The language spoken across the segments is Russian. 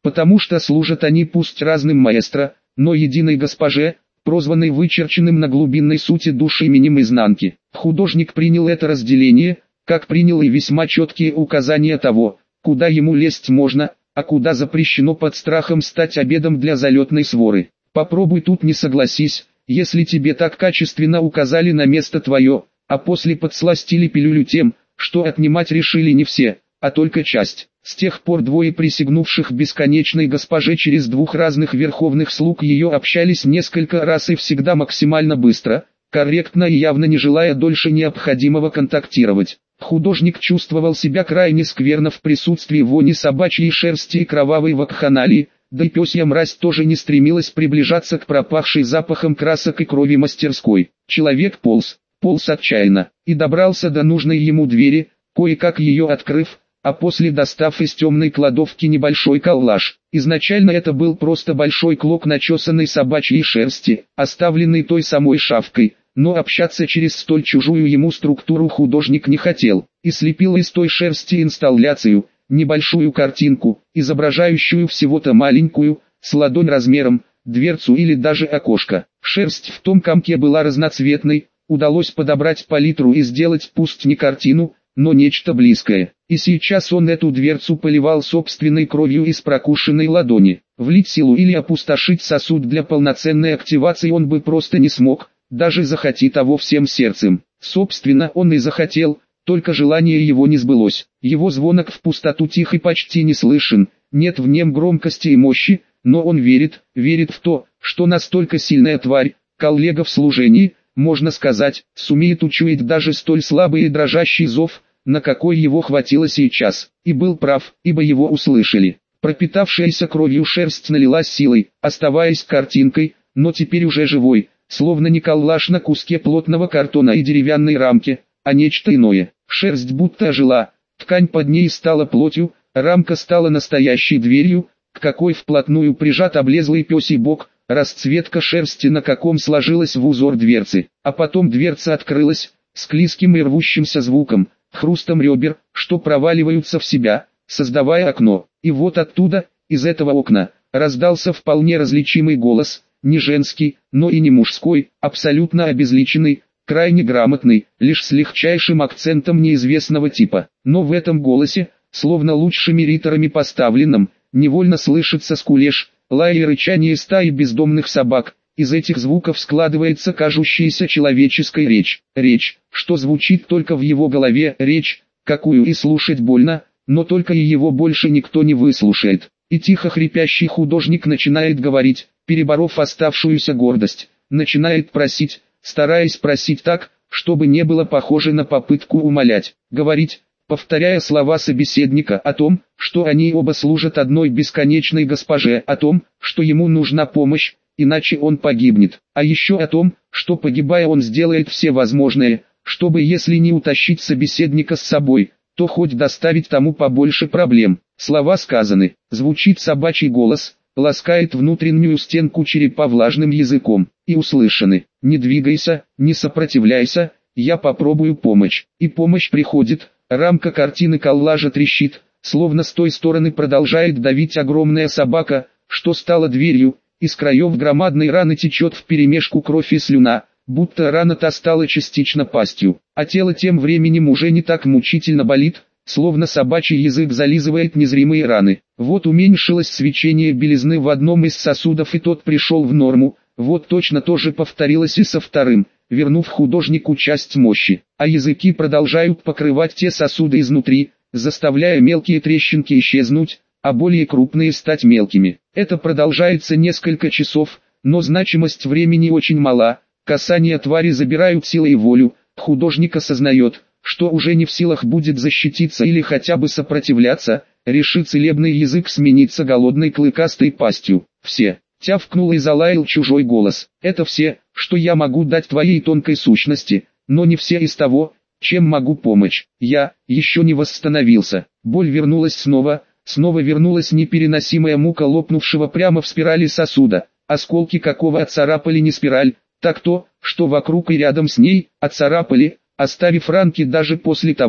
потому что служат они пусть разным маэстро, но единой госпоже, прозванной вычерченным на глубинной сути души именем изнанки. Художник принял это разделение, как принял и весьма четкие указания того, куда ему лезть можно, а куда запрещено под страхом стать обедом для залетной своры. Попробуй тут не согласись, если тебе так качественно указали на место твое, а после подсластили пилюлю тем, что отнимать решили не все, а только часть. С тех пор двое присягнувших бесконечной госпоже через двух разных верховных слуг ее общались несколько раз и всегда максимально быстро, корректно и явно не желая дольше необходимого контактировать. Художник чувствовал себя крайне скверно в присутствии вони собачьей шерсти и кровавой вакханалии, да и пёсья мразь тоже не стремилась приближаться к пропахшей запахом красок и крови мастерской. Человек полз отчаянно, и добрался до нужной ему двери, кое-как ее открыв, а после достав из темной кладовки небольшой коллаж. Изначально это был просто большой клок начесанной собачьей шерсти, оставленный той самой шавкой, но общаться через столь чужую ему структуру художник не хотел, и слепил из той шерсти инсталляцию, небольшую картинку, изображающую всего-то маленькую, с ладонь размером, дверцу или даже окошко. Шерсть в том комке была разноцветной, удалось подобрать палитру и сделать пусть не картину, но нечто близкое. И сейчас он эту дверцу поливал собственной кровью из прокушенной ладони. Влить силу или опустошить сосуд для полноценной активации он бы просто не смог, даже захоти того всем сердцем. Собственно, он и захотел, только желание его не сбылось. Его звонок в пустоту тих и почти не слышен, нет в нем громкости и мощи, но он верит в то, что настолько сильная тварь, коллега в служении, можно сказать, сумеет учуять даже столь слабый и дрожащий зов, на какой его хватило сейчас, и был прав, ибо его услышали. Пропитавшаяся кровью шерсть налилась силой, оставаясь картинкой, но теперь уже живой, словно не коллаж на куске плотного картона и деревянной рамке, а нечто иное. Шерсть будто ожила, ткань под ней стала плотью, рамка стала настоящей дверью, к какой вплотную прижат облезлый пёсий бок, расцветка шерсти на каком сложилась в узор дверцы, а потом дверца открылась, с клизким и рвущимся звуком, хрустом ребер, что проваливаются в себя, создавая окно. И вот оттуда, из этого окна, раздался вполне различимый голос, не женский, но и не мужской, абсолютно обезличенный, крайне грамотный, лишь с легчайшим акцентом неизвестного типа. Но в этом голосе, словно лучшими риторами поставленном, невольно слышится скулеж, лай и рычание стаи бездомных собак. Из этих звуков складывается кажущаяся человеческая речь. Речь, что звучит только в его голове, речь, какую и слушать больно, но только и его больше никто не выслушает. И тихо хрипящий художник начинает говорить, переборов оставшуюся гордость, начинает просить, стараясь просить так, чтобы не было похоже на попытку умолять, говорить, повторяя слова собеседника о том, что они оба служат одной бесконечной госпоже, о том, что ему нужна помощь, иначе он погибнет, а еще о том, что погибая он сделает все возможное, чтобы если не утащить собеседника с собой, то хоть доставить тому побольше проблем. Слова сказаны, звучит собачий голос, ласкает внутреннюю стенку черепа влажным языком, и услышаны, не двигайся, не сопротивляйся, я попробую помочь. И помощь приходит, рамка картины коллажа трещит, словно с той стороны продолжает давить огромная собака, что стала дверью. Из краев громадной раны течет вперемешку кровь и слюна, будто рана-то стала частично пастью, а тело тем временем уже не так мучительно болит, словно собачий язык зализывает незримые раны. Вот уменьшилось свечение белизны в одном из сосудов и тот пришел в норму, вот точно то же повторилось и со вторым, вернув художнику часть мощи, а языки продолжают покрывать те сосуды изнутри, заставляя мелкие трещинки исчезнуть, а более крупные стать мелкими. Это продолжается несколько часов, но значимость времени очень мала, касания твари забирают силы и волю, художник осознает, что уже не в силах будет защититься или хотя бы сопротивляться, решит целебный язык смениться голодной клыкастой пастью. Все, тявкнул и залаял чужой голос, это все, что я могу дать твоей тонкой сущности, но не все из того, чем могу помочь. Я еще не восстановился, боль вернулась снова вернулась непереносимая мука лопнувшего прямо в спирали сосуда, осколки какого отцарапали не спираль, так то, что вокруг и рядом с ней, отцарапали, оставив ранки даже после того,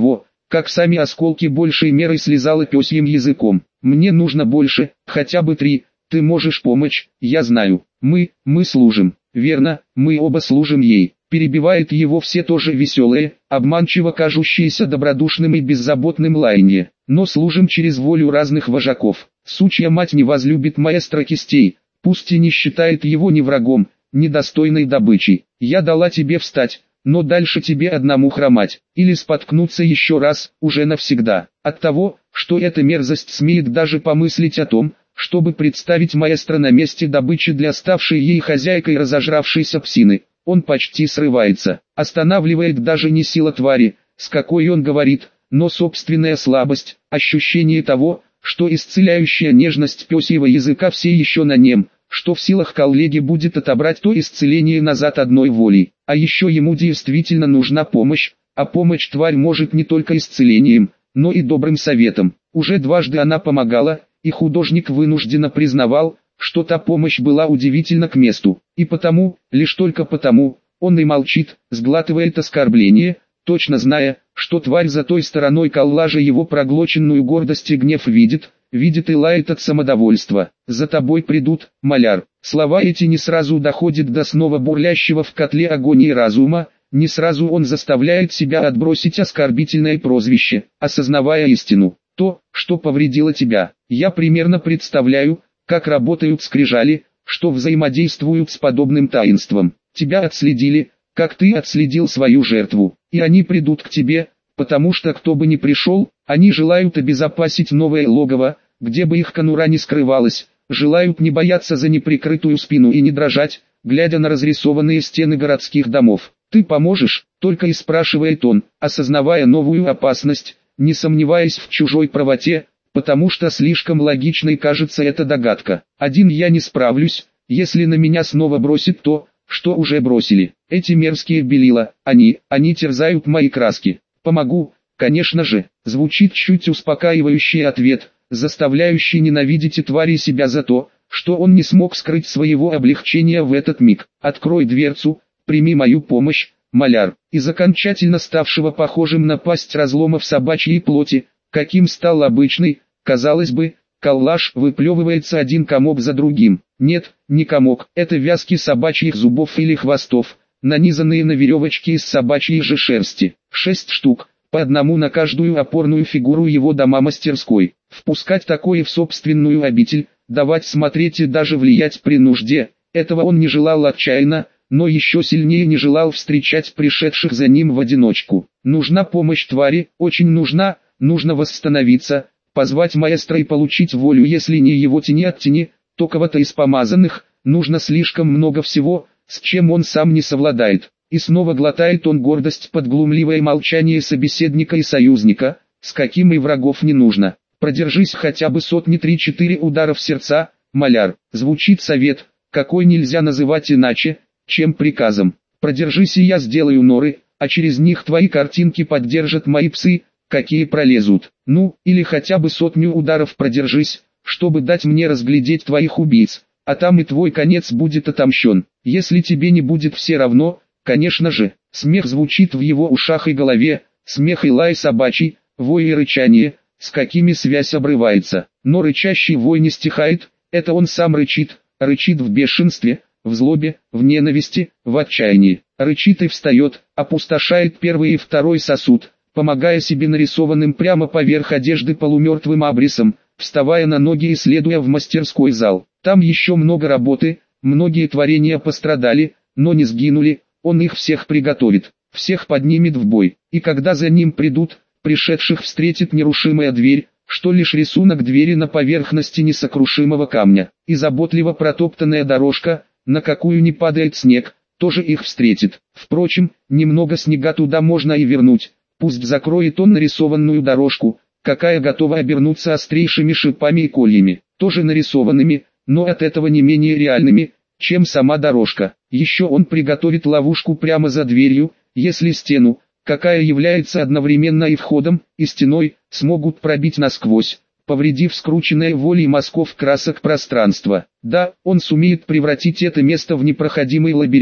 как сами осколки большей мерой слезала пёсьим языком. Мне нужно больше, хотя бы 3, ты можешь помочь, я знаю. Мы служим. Верно, мы оба служим ей. Перебивает его все тоже веселое, обманчиво кажущееся добродушным и беззаботным лаяние. Но служим через волю разных вожаков. Сучья мать не возлюбит маэстро кистей, пусть и не считает его ни врагом, ни достойной добычей. Я дала тебе встать, но дальше тебе одному хромать, или споткнуться еще раз, уже навсегда. От того, что эта мерзость смеет даже помыслить о том, чтобы представить маэстро на месте добычи для ставшей ей хозяйкой разожравшейся псины, он почти срывается. Останавливает даже не сила твари, с какой он говорит, но собственная слабость, ощущение того, что исцеляющая нежность пёсьего языка все еще на нем, что в силах коллеги будет отобрать то исцеление назад одной волей. А еще ему действительно нужна помощь, а помощь тварь может не только исцелением, но и добрым советом. Уже дважды она помогала, и художник вынужденно признавал, что та помощь была удивительно к месту. И потому, лишь только потому, он и молчит, сглатывает оскорбление, точно зная, что тварь за той стороной коллажа его проглоченную гордость и гнев видит и лает от самодовольства. «За тобой придут, маляр». Слова эти не сразу доходят до снова бурлящего в котле агонии разума, не сразу он заставляет себя отбросить оскорбительное прозвище, осознавая истину. То, что повредило тебя. Я примерно представляю, как работают скрижали, что взаимодействуют с подобным таинством. Тебя отследили, как ты отследил свою жертву, и они придут к тебе, потому что кто бы ни пришел, они желают обезопасить новое логово, где бы их конура не скрывалась, желают не бояться за неприкрытую спину и не дрожать, глядя на разрисованные стены городских домов. «Ты поможешь?» — только и спрашивает он, осознавая новую опасность, не сомневаясь в чужой правоте, потому что слишком логичной кажется эта догадка. «Один я не справлюсь, если на меня снова бросит то, что уже бросили. Эти мерзкие белила, они терзают мои краски. Помогу, конечно же», звучит чуть успокаивающий ответ, заставляющий ненавидеть и твари себя за то, что он не смог скрыть своего облегчения в этот миг. «Открой дверцу, прими мою помощь, маляр». Из окончательно ставшего похожим на пасть разлома в собачьей плоти, каким стал обычный, казалось бы, коллаж, выплевывается один комок за другим. Нет, не комок, это вязки собачьих зубов или хвостов, нанизанные на веревочки из собачьей же шерсти. 6 штук, по одному на каждую опорную фигуру его дома-мастерской. Впускать такое в собственную обитель, давать смотреть и даже влиять при нужде, этого он не желал отчаянно, но еще сильнее не желал встречать пришедших за ним в одиночку. Нужна помощь твари, очень нужна, нужно восстановиться, позвать маэстро и получить волю, если не его тени от тени, то кого-то из помазанных, нужно слишком много всего, с чем он сам не совладает. И снова глотает он гордость под глумливое молчание собеседника и союзника, с каким и врагов не нужно. «Продержись хотя бы сотни 3-4 ударов сердца, маляр», звучит совет, какой нельзя называть иначе, чем приказом. «Продержись, и я сделаю норы, а через них твои картинки поддержат мои псы, какие пролезут. Ну, или хотя бы 100 ударов продержись, чтобы дать мне разглядеть твоих убийц, а там и твой конец будет отомщен. Если тебе не будет все равно, конечно же». Смех звучит в его ушах и голове, смех и лай собачий, вой и рычание, с какими связь обрывается. Но рычащий вой не стихает, это он сам рычит в бешенстве, в злобе, в ненависти, в отчаянии. Рычит и встает, опустошает первый и второй сосуд, помогая себе нарисованным прямо поверх одежды полумертвым абрисом, вставая на ноги и следуя в мастерской зал. Там еще много работы, многие творения пострадали, но не сгинули, он их всех приготовит, всех поднимет в бой. И когда за ним придут, пришедших встретит нерушимая дверь, что лишь рисунок двери на поверхности несокрушимого камня, и заботливо протоптанная дорожка, на какую не падает снег, тоже их встретит. Впрочем, немного снега туда можно и вернуть, пусть закроет он нарисованную дорожку, какая готова обернуться острейшими шипами и кольями, тоже нарисованными, но от этого не менее реальными, чем сама дорожка. Еще он приготовит ловушку прямо за дверью, если стену, какая является одновременно и входом, и стеной, смогут пробить насквозь, повредив скрученное волей мазков красок пространство. Да, он сумеет превратить это место в непроходимый лабиринт,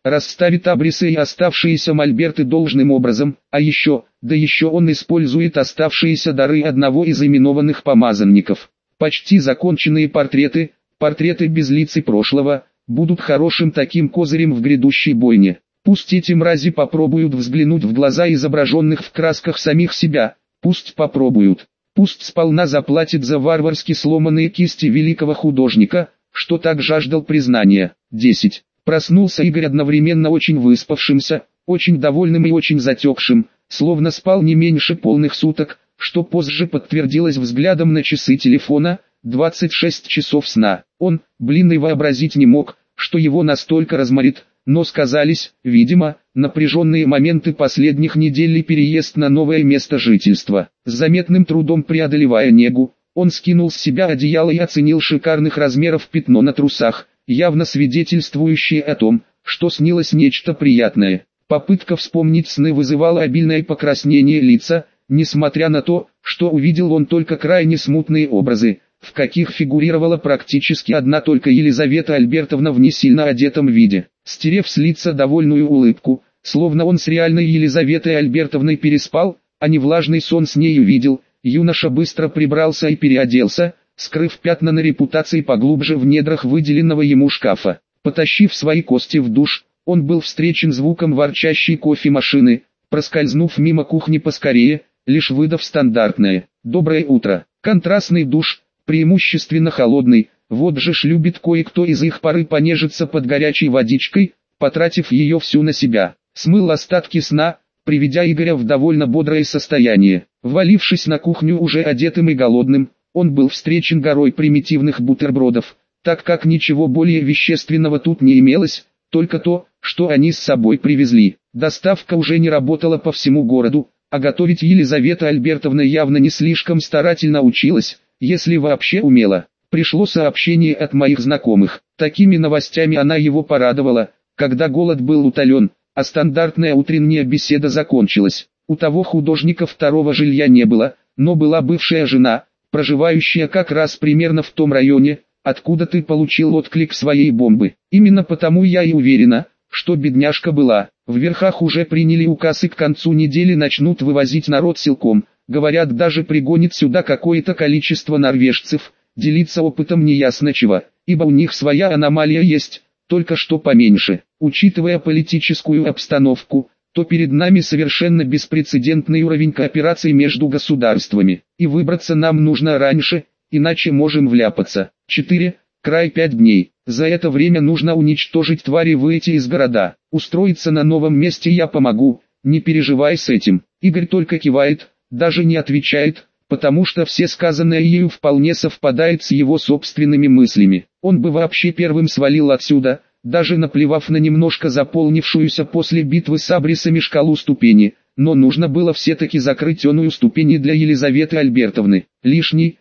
расставит абрисы и оставшиеся мольберты должным образом, а еще он использует оставшиеся дары одного из именованных помазанников. Почти законченные портреты без лиц и прошлого, будут хорошим таким козырем в грядущей бойне. Пусть эти мрази попробуют взглянуть в глаза изображенных в красках самих себя, пусть попробуют. Пусть сполна заплатит за варварски сломанные кисти великого художника, что так жаждал признания. 10. Проснулся Игорь одновременно очень выспавшимся, очень довольным и очень затекшим, словно спал не меньше полных суток, что позже подтвердилось взглядом на часы телефона, 26 часов сна. Он, и вообразить не мог, что его настолько разморит, но сказались, видимо, напряженные моменты последних недель и переезд на новое место жительства. С заметным трудом преодолевая негу, он скинул с себя одеяло и оценил шикарных размеров пятно на трусах, явно свидетельствующее о том, что снилось нечто приятное. Попытка вспомнить сны вызывала обильное покраснение лица, несмотря на то, что увидел он только крайне смутные образы, в каких фигурировала практически одна только Елизавета Альбертовна в не сильно одетом виде. Стерев с лица довольную улыбку, словно он с реальной Елизаветой Альбертовной переспал, а не влажный сон с нею видел, юноша быстро прибрался и переоделся, скрыв пятна на репутации поглубже в недрах выделенного ему шкафа. Потащив свои кости в душ, он был встречен звуком ворчащей кофемашины, проскользнув мимо кухни поскорее, лишь выдав стандартное «доброе утро». Контрастный душ, преимущественно холодный, вот же ж любит кое-кто из их поры понежиться под горячей водичкой, потратив ее всю на себя. Смыл остатки сна, приведя Игоря в довольно бодрое состояние. Ввалившись на кухню уже одетым и голодным, он был встречен горой примитивных бутербродов, так как ничего более вещественного тут не имелось, только то, что они с собой привезли. Доставка уже не работала по всему городу, а готовить Елизавета Альбертовна явно не слишком старательно училась, если вообще умела. Пришло сообщение от моих знакомых. Такими новостями она его порадовала, когда голод был утолен, а стандартная утренняя беседа закончилась. У того художника второго жилья не было, но была бывшая жена, проживающая как раз примерно в том районе, откуда ты получил отклик своей бомбы. Именно потому я и уверена, что бедняжка была. В верхах уже приняли указ и к концу недели начнут вывозить народ силком. Говорят, даже пригонит сюда какое-то количество норвежцев. Делиться опытом не ясно чего, ибо у них своя аномалия есть, только что поменьше. Учитывая политическую обстановку, то перед нами совершенно беспрецедентный уровень кооперации между государствами. И выбраться нам нужно раньше, иначе можем вляпаться. 4. Край 5 дней. За это время нужно уничтожить твари, выйти из города. Устроиться на новом месте я помогу, не переживай с этим. Игорь только кивает, даже не отвечает, потому что все сказанное ею вполне совпадает с его собственными мыслями. Он бы вообще первым свалил отсюда, даже наплевав на немножко заполнившуюся после битвы с абрисами шкалу ступени, но нужно было все-таки закрыть оную ступени для Елизаветы Альбертовны. Лишний,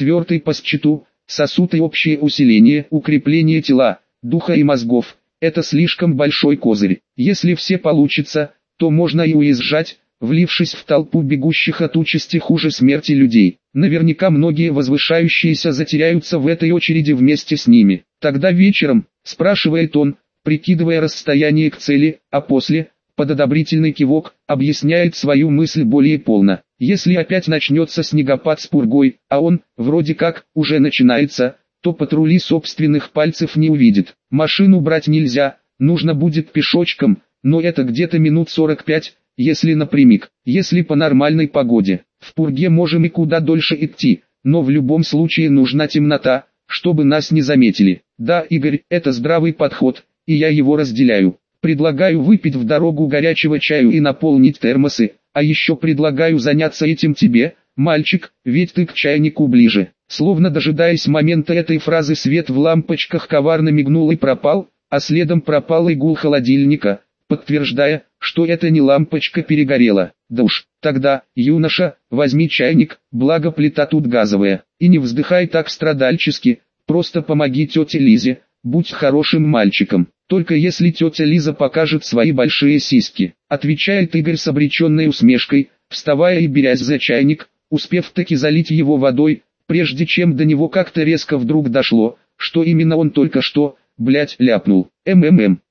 4 по счету, сосуд и общее усиление, укрепление тела, духа и мозгов. Это слишком большой козырь. Если все получится, то можно и уезжать, влившись в толпу бегущих от участи хуже смерти людей. Наверняка многие возвышающиеся затеряются в этой очереди вместе с ними. Тогда вечером, спрашивает он, прикидывая расстояние к цели, а после, под одобрительный кивок, объясняет свою мысль более полно. Если опять начнется снегопад с пургой, а он, вроде как, уже начинается, то патрули собственных пальцев не увидит. Машину брать нельзя, нужно будет пешочком, но это где-то минут 45, если напрямик, если по нормальной погоде. В пурге можем и куда дольше идти, но в любом случае нужна темнота, чтобы нас не заметили. Да, Игорь, это здравый подход, и я его разделяю. Предлагаю выпить в дорогу горячего чаю и наполнить термосы, а еще предлагаю заняться этим тебе, мальчик, ведь ты к чайнику ближе. Словно дожидаясь момента этой фразы, свет в лампочках коварно мигнул и пропал, а следом пропал и гул холодильника, подтверждая, что это не лампочка перегорела. Да уж, тогда, юноша, возьми чайник, благо плита тут газовая, и не вздыхай так страдальчески, просто помоги тете Лизе, будь хорошим мальчиком. Только если тетя Лиза покажет свои большие сиськи, отвечает Игорь с обреченной усмешкой, вставая и берясь за чайник, успев таки залить его водой, прежде чем до него как-то резко вдруг дошло, что именно он только что, ляпнул.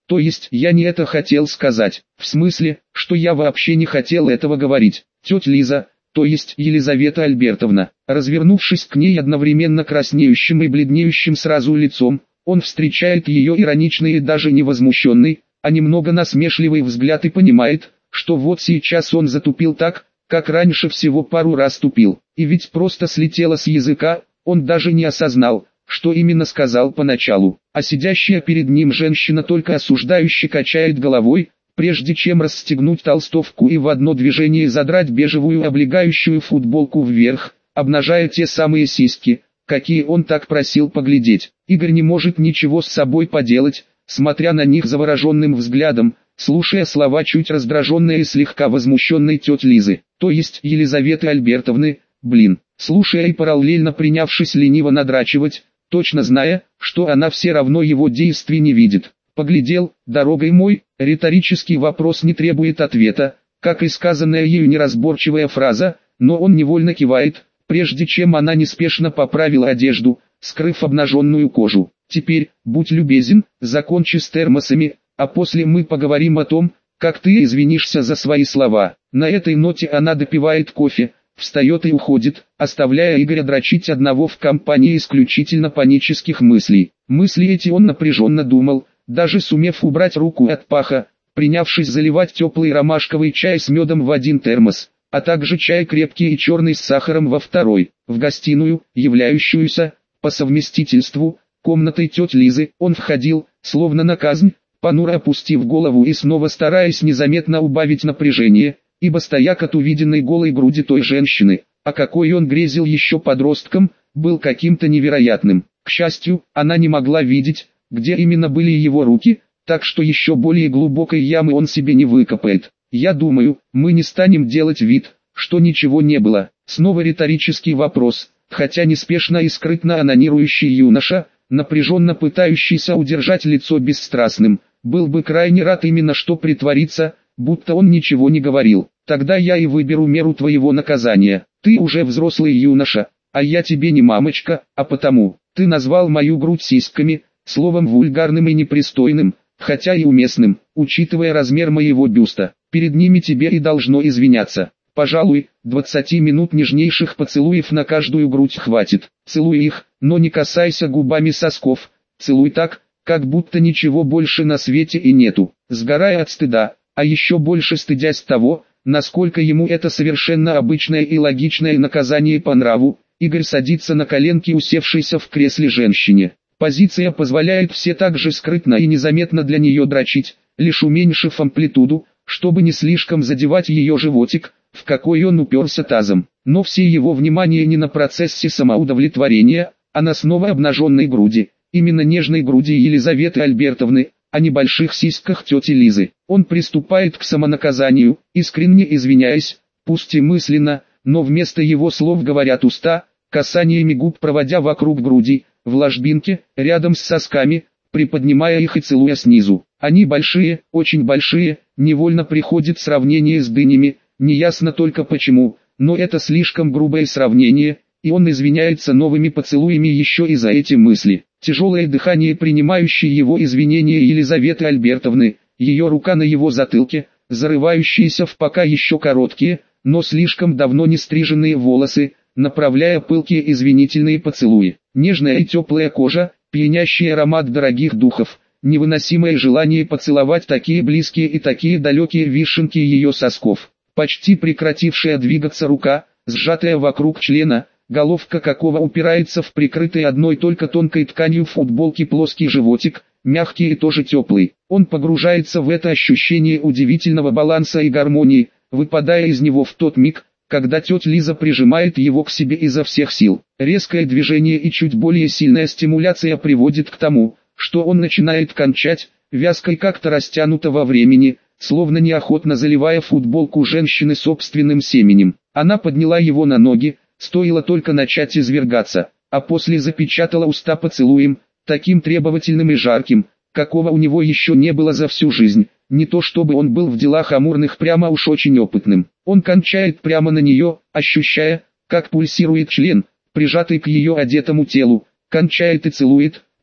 То есть я не это хотел сказать, в смысле, что я вообще не хотел этого говорить. Тетя Лиза, то есть Елизавета Альбертовна, развернувшись к ней одновременно краснеющим и бледнеющим сразу лицом, он встречает ее ироничный и даже не возмущенный, а немного насмешливый взгляд и понимает, что вот сейчас он затупил так, как раньше всего пару раз тупил, и ведь просто слетело с языка, он даже не осознал, что именно сказал поначалу, а сидящая перед ним женщина только осуждающе качает головой, прежде чем расстегнуть толстовку и в одно движение задрать бежевую облегающую футболку вверх, обнажая те самые сиськи, какие он так просил поглядеть. Игорь не может ничего с собой поделать, смотря на них завороженным взглядом, слушая слова чуть раздраженной и слегка возмущенной тети Лизы, то есть Елизаветы Альбертовны, слушая и параллельно принявшись лениво надрачивать, точно зная, что она все равно его действий не видит. Поглядел, дорогой мой, риторический вопрос не требует ответа, как и сказанная ею неразборчивая фраза, но он невольно кивает, прежде чем она неспешно поправила одежду, скрыв обнаженную кожу. Теперь, будь любезен, закончи с термосами, а после мы поговорим о том, как ты извинишься за свои слова. На этой ноте она допивает кофе, встает и уходит, оставляя Игоря дрочить одного в компании исключительно панических мыслей. Мысли эти он напряженно думал, даже сумев убрать руку от паха, принявшись заливать теплый ромашковый чай с медом в один термос, а также чай крепкий и черный с сахаром во второй. В гостиную, являющуюся, по совместительству, комнатой тети Лизы, он входил, словно на казнь, понуро опустив голову и снова стараясь незаметно убавить напряжение, ибо стояк от увиденной голой груди той женщины, о какой он грезил еще подростком, был каким-то невероятным. К счастью, она не могла видеть, где именно были его руки, так что еще более глубокой ямы он себе не выкопает. Я думаю, мы не станем делать вид, что ничего не было. Снова риторический вопрос, хотя неспешно и скрытно анонирующий юноша, напряженно пытающийся удержать лицо бесстрастным, был бы крайне рад именно что притвориться, будто он ничего не говорил. Тогда я и выберу меру твоего наказания. Ты уже взрослый юноша, а я тебе не мамочка, а потому, ты назвал мою грудь сиськами, словом вульгарным и непристойным, хотя и уместным, учитывая размер моего бюста. Перед ними тебе и должно извиняться. Пожалуй, 20 минут нежнейших поцелуев на каждую грудь хватит. Целуй их, но не касайся губами сосков. Целуй так, как будто ничего больше на свете и нету. Сгорая от стыда, а еще больше стыдясь того, насколько ему это совершенно обычное и логичное наказание по нраву, Игорь садится на коленки усевшейся в кресле женщине. Позиция позволяет все так же скрытно и незаметно для нее дрочить, лишь уменьшив амплитуду, чтобы не слишком задевать ее животик, в какой он уперся тазом. Но все его внимание не на процессе самоудовлетворения, а на снова обнаженной груди, именно нежной груди Елизаветы Альбертовны, а не больших сиськах тети Лизы. Он приступает к самонаказанию, искренне извиняясь, пусть и мысленно, но вместо его слов говорят уста, касаниями губ проводя вокруг груди, в ложбинке, рядом с сосками, приподнимая их и целуя снизу. Они большие, очень большие, невольно приходит сравнение с дынями, неясно только почему, но это слишком грубое сравнение, и он извиняется новыми поцелуями еще и за эти мысли. Тяжелое дыхание принимающей его извинения Елизаветы Альбертовны, ее рука на его затылке, зарывающиеся в пока еще короткие, но слишком давно не стриженные волосы, направляя пылкие извинительные поцелуи. Нежная и теплая кожа, пьянящий аромат дорогих духов, невыносимое желание поцеловать такие близкие и такие далекие вишенки ее сосков. Почти прекратившая двигаться рука, сжатая вокруг члена, головка какого упирается в прикрытый одной только тонкой тканью футболки плоский животик, мягкий и тоже теплый. Он погружается в это ощущение удивительного баланса и гармонии, выпадая из него в тот миг, когда тетя Лиза прижимает его к себе изо всех сил. Резкое движение и чуть более сильная стимуляция приводит к тому, что он начинает кончать, вязко и как-то растянуто во времени, словно неохотно заливая футболку женщины собственным семенем. Она подняла его на ноги, стоило только начать извергаться, а после запечатала уста поцелуем, таким требовательным и жарким, какого у него еще не было за всю жизнь. Не то чтобы он был в делах амурных прямо уж очень опытным. Он кончает прямо на нее, ощущая, как пульсирует член, прижатый к ее одетому телу, кончает и целует,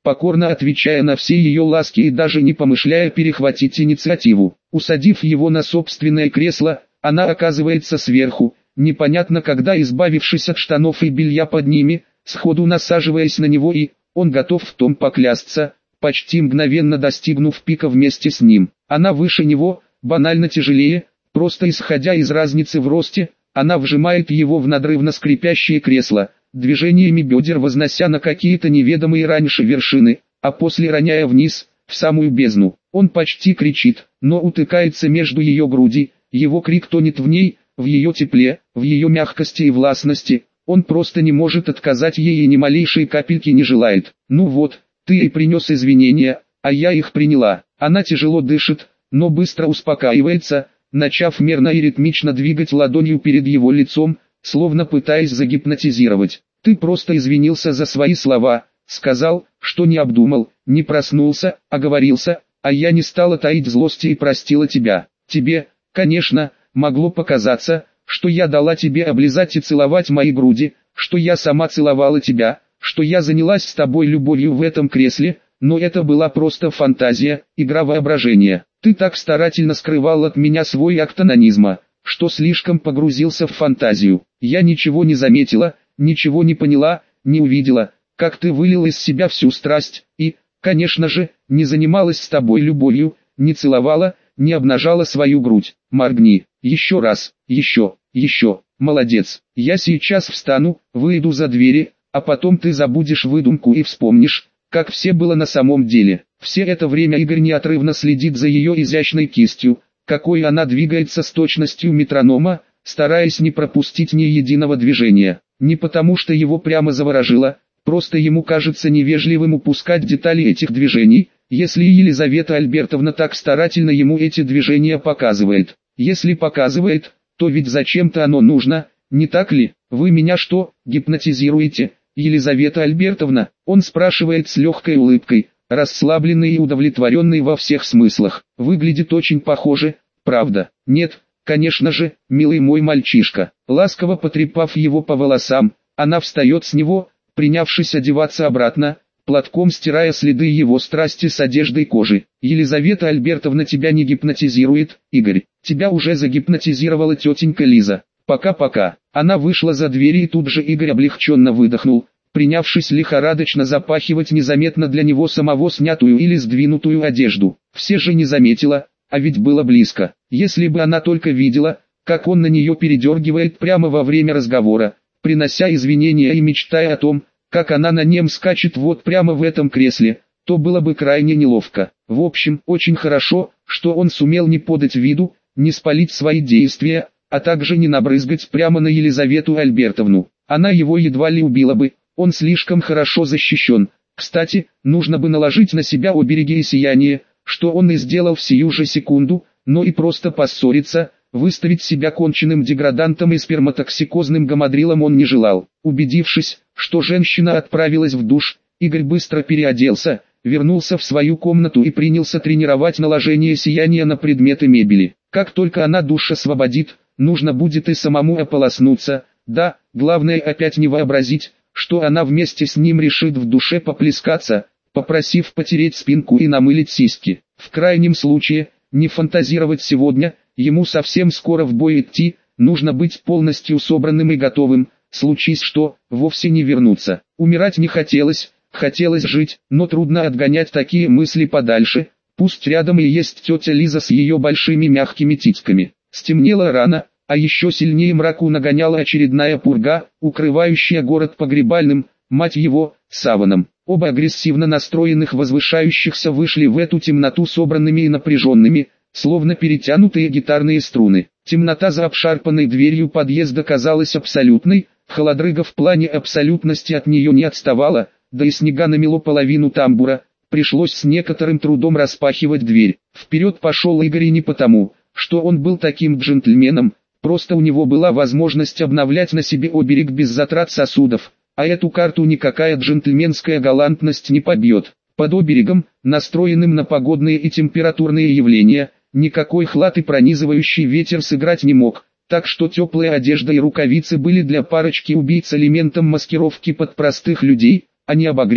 покорно отвечая на все ее ласки и даже не помышляя перехватить инициативу. Усадив его на собственное кресло, она оказывается сверху, непонятно когда избавившись от штанов и белья под ними, сходу насаживаясь на него и, он готов в том поклясться, почти мгновенно достигнув пика вместе с ним. Она выше него, банально тяжелее, просто исходя из разницы в росте, она вжимает его в надрывно скрипящее кресло, движениями бедер вознося на какие-то неведомые раньше вершины, а после роняя вниз, в самую бездну. Он почти кричит, но утыкается между ее груди, его крик тонет в ней, в ее тепле, в ее мягкости и властности. Он просто не может отказать ей и ни малейшей капельки не желает. Ну вот, ты и принес извинения, а я их приняла. Она тяжело дышит, но быстро успокаивается, начав мерно и ритмично двигать ладонью перед его лицом, словно пытаясь загипнотизировать. Ты просто извинился за свои слова, сказал, что не обдумал, не проснулся, оговорился, а я не стала таить злости и простила тебя. Тебе, конечно, могло показаться, что я дала тебе облизать и целовать мои груди, что я сама целовала тебя, что я занялась с тобой любовью в этом кресле, но это была просто фантазия, игра воображения. Ты так старательно скрывал от меня свой акт анонизма, что слишком погрузился в фантазию. Я ничего не заметила, ничего не поняла, не увидела, как ты вылил из себя всю страсть, и, конечно же, не занималась с тобой любовью, не целовала, не обнажала свою грудь. Моргни, еще раз, еще, молодец. Я сейчас встану, выйду за двери, а потом ты забудешь выдумку и вспомнишь, как все было на самом деле. Все это время Игорь неотрывно следит за ее изящной кистью, какой она двигается с точностью метронома, стараясь не пропустить ни единого движения. Не потому что его прямо заворожило, просто ему кажется невежливым упускать детали этих движений, если Елизавета Альбертовна так старательно ему эти движения показывает. Если показывает, то ведь зачем-то оно нужно, не так ли? Вы меня что, гипнотизируете, Елизавета Альбертовна? Он спрашивает с легкой улыбкой, расслабленный и удовлетворенный во всех смыслах. Выглядит очень похоже, правда? Нет, конечно же, милый мой мальчишка. Ласково потрепав его по волосам, она встает с него, принявшись одеваться обратно, платком стирая следы его страсти с одеждой кожи. Елизавета Альбертовна тебя не гипнотизирует, Игорь. Тебя уже загипнотизировала тетенька Лиза. Пока-пока. Она вышла за дверь и тут же Игорь облегченно выдохнул, принявшись лихорадочно запахивать незаметно для него самого снятую или сдвинутую одежду. Все же не заметила, а ведь было близко. Если бы она только видела, как он на нее передергивает прямо во время разговора, принося извинения и мечтая о том, как она на нем скачет вот прямо в этом кресле, то было бы крайне неловко. В общем, очень хорошо, что он сумел не подать виду, не спалить свои действия, а также не набрызгать прямо на Елизавету Альбертовну. Она его едва ли убила бы, он слишком хорошо защищен. Кстати, нужно бы наложить на себя обереги и сияние, что он и сделал в сию же секунду, но и просто поссориться, выставить себя конченным деградантом и сперматоксикозным гамадрилом он не желал. Убедившись, что женщина отправилась в душ, Игорь быстро переоделся, вернулся в свою комнату и принялся тренировать наложение сияния на предметы мебели. Как только она душ освободит, нужно будет и самому ополоснуться. Да, главное опять не вообразить, что она вместе с ним решит в душе поплескаться, попросив потереть спинку и намылить сиськи. В крайнем случае, не фантазировать сегодня, ему совсем скоро в бой идти, нужно быть полностью собранным и готовым, случись что, вовсе не вернуться. Умирать не хотелось, хотелось жить, но трудно отгонять такие мысли подальше, пусть рядом и есть тетя Лиза с ее большими мягкими титьками. Стемнело рано, а еще сильнее мраку нагоняла очередная пурга, укрывающая город погребальным, мать его, саваном. Оба агрессивно настроенных возвышающихся вышли в эту темноту собранными и напряженными, словно перетянутые гитарные струны. Темнота за обшарпанной дверью подъезда казалась абсолютной, холодрыга в плане абсолютности от нее не отставала, да и снега намело половину тамбура, пришлось с некоторым трудом распахивать дверь. Вперед пошел Игорь не потому, что он был таким джентльменом, просто у него была возможность обновлять на себе оберег без затрат сосудов, а эту карту никакая джентльменская галантность не побьет. Под оберегом, настроенным на погодные и температурные явления, никакой хлад и пронизывающий ветер сыграть не мог, так что теплая одежда и рукавицы были для парочки убийц элементом маскировки под простых людей, а не обогрева.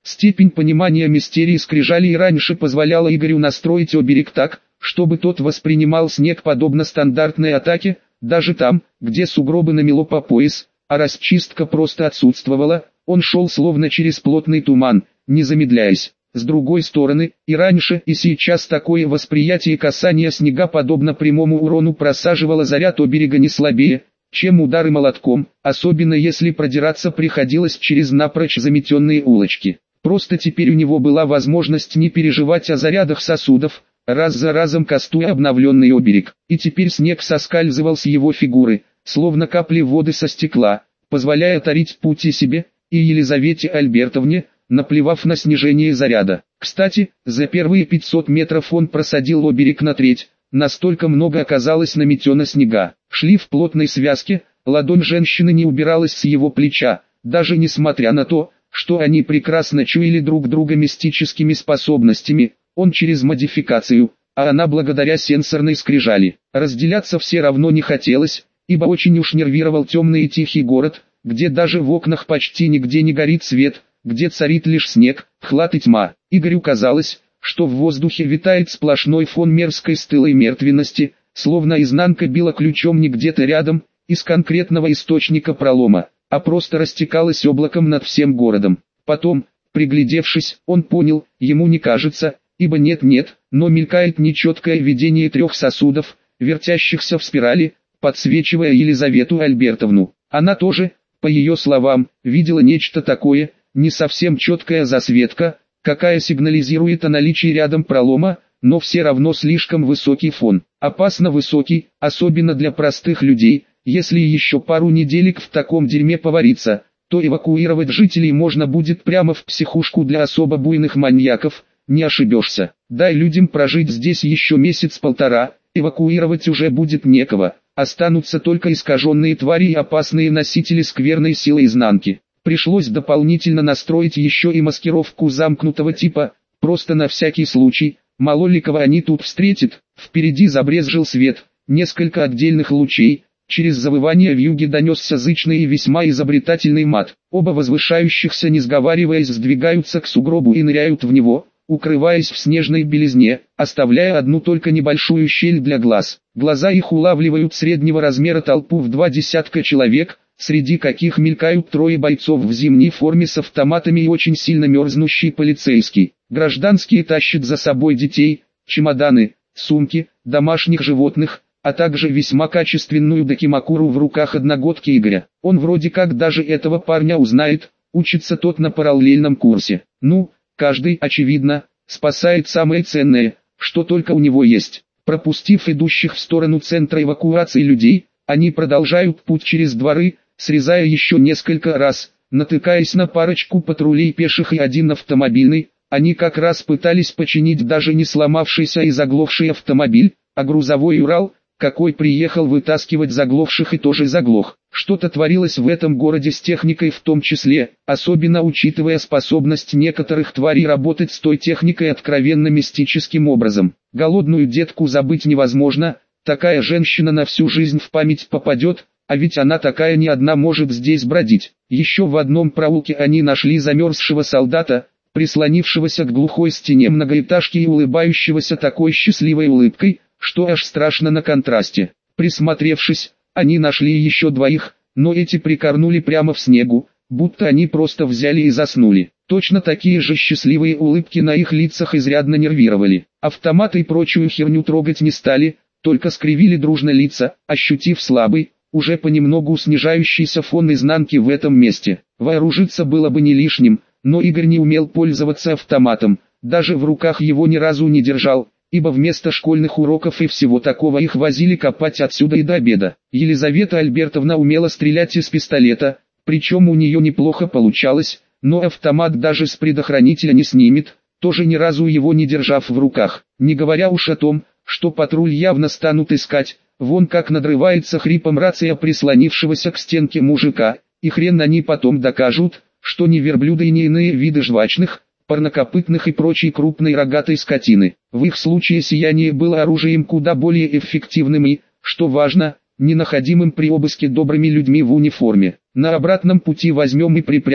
Степень понимания мистерии скрижали и раньше позволяла Игорю настроить оберег так, чтобы тот воспринимал снег подобно стандартной атаке, даже там, где сугробы намело по пояс, а расчистка просто отсутствовала, он шел словно через плотный туман, не замедляясь. С другой стороны, и раньше, и сейчас такое восприятие касания снега подобно прямому урону просаживало заряд оберега не слабее, чем удары молотком, особенно если продираться приходилось через напрочь заметенные улочки. Просто теперь у него была возможность не переживать о зарядах сосудов, раз за разом кастуя обновленный оберег. И теперь снег соскальзывал с его фигуры, словно капли воды со стекла, позволяя тарить пути себе и Елизавете Альбертовне, наплевав на снижение заряда. Кстати, за первые 500 метров он просадил оберег на треть, настолько много оказалось наметено снега. Шли в плотной связке, ладонь женщины не убиралась с его плеча, даже несмотря на то, что они прекрасно чуяли друг друга мистическими способностями, он через модификацию, а она благодаря сенсорной скрижали. Разделяться все равно не хотелось, ибо очень уж нервировал темный и тихий город, где даже в окнах почти нигде не горит свет, где царит лишь снег, хлад и тьма. Игорю казалось, что в воздухе витает сплошной фон мерзкой стылой мертвенности, словно изнанка била ключом не где-то рядом, из конкретного источника пролома, а просто растекалась облаком над всем городом. Потом, приглядевшись, он понял, ему не кажется, ибо нет-нет, но мелькает нечеткое видение трех сосудов, вертящихся в спирали, подсвечивая Елизавету Альбертовну. Она тоже, по ее словам, видела нечто такое, не совсем четкая засветка, какая сигнализирует о наличии рядом пролома, но все равно слишком высокий фон. Опасно высокий, особенно для простых людей. Если еще пару неделек в таком дерьме повариться, то эвакуировать жителей можно будет прямо в психушку для особо буйных маньяков, не ошибешься. Дай людям прожить здесь еще месяц-полтора, эвакуировать уже будет некого, останутся только искаженные твари и опасные носители скверной силы изнанки. Пришлось дополнительно настроить еще и маскировку замкнутого типа, просто на всякий случай, мало ли кого они тут встретят. Впереди забрезжил свет, несколько отдельных лучей, через завывание вьюги донесся зычный и весьма изобретательный мат. Оба возвышающихся не сговариваясь сдвигаются к сугробу и ныряют в него, укрываясь в снежной белизне, оставляя одну только небольшую щель для глаз. Глаза их улавливают среднего размера толпу в 20 человек, среди каких мелькают трое бойцов в зимней форме с автоматами и очень сильно мерзнущий полицейский. Гражданские тащат за собой детей, чемоданы, сумки, домашних животных, а также весьма качественную докимакуру в руках одногодки Игоря. Он вроде как даже этого парня узнает, учится тот на параллельном курсе. Ну, каждый, очевидно, спасает самое ценное, что только у него есть. Пропустив идущих в сторону центра эвакуации людей, они продолжают путь через дворы, срезая еще несколько раз, натыкаясь на парочку патрулей пеших и один автомобильный. Они как раз пытались починить даже не сломавшийся и заглохший автомобиль, а грузовой Урал, какой приехал вытаскивать заглохших и тоже заглох. Что-то творилось в этом городе с техникой в том числе, особенно учитывая способность некоторых тварей работать с той техникой откровенно мистическим образом. Голодную детку забыть невозможно, такая женщина на всю жизнь в память попадет, а ведь она такая не одна может здесь бродить. Еще в одном проулке они нашли замерзшего солдата, прислонившегося к глухой стене многоэтажки и улыбающегося такой счастливой улыбкой, что аж страшно на контрасте. Присмотревшись, они нашли еще двоих, но эти прикорнули прямо в снегу, будто они просто взяли и заснули. Точно такие же счастливые улыбки на их лицах изрядно нервировали. Автоматы и прочую херню трогать не стали, только скривили дружно лица, ощутив слабый, уже понемногу снижающийся фон изнанки в этом месте. Вооружиться было бы не лишним, но Игорь не умел пользоваться автоматом, даже в руках его ни разу не держал, ибо вместо школьных уроков и всего такого их возили копать отсюда и до обеда. Елизавета Альбертовна умела стрелять из пистолета, причем у нее неплохо получалось, но автомат даже с предохранителя не снимет, тоже ни разу его не держав в руках. Не говоря уж о том, что патруль явно станут искать, вон как надрывается хрипом рация прислонившегося к стенке мужика, и хрен они потом докажут, что не верблюды и не иные виды жвачных, парнокопытных и прочей крупной рогатой скотины. В их случае сияние было оружием куда более эффективным и, что важно, ненаходимым при обыске добрыми людьми в униформе. На обратном пути возьмем и припрячем,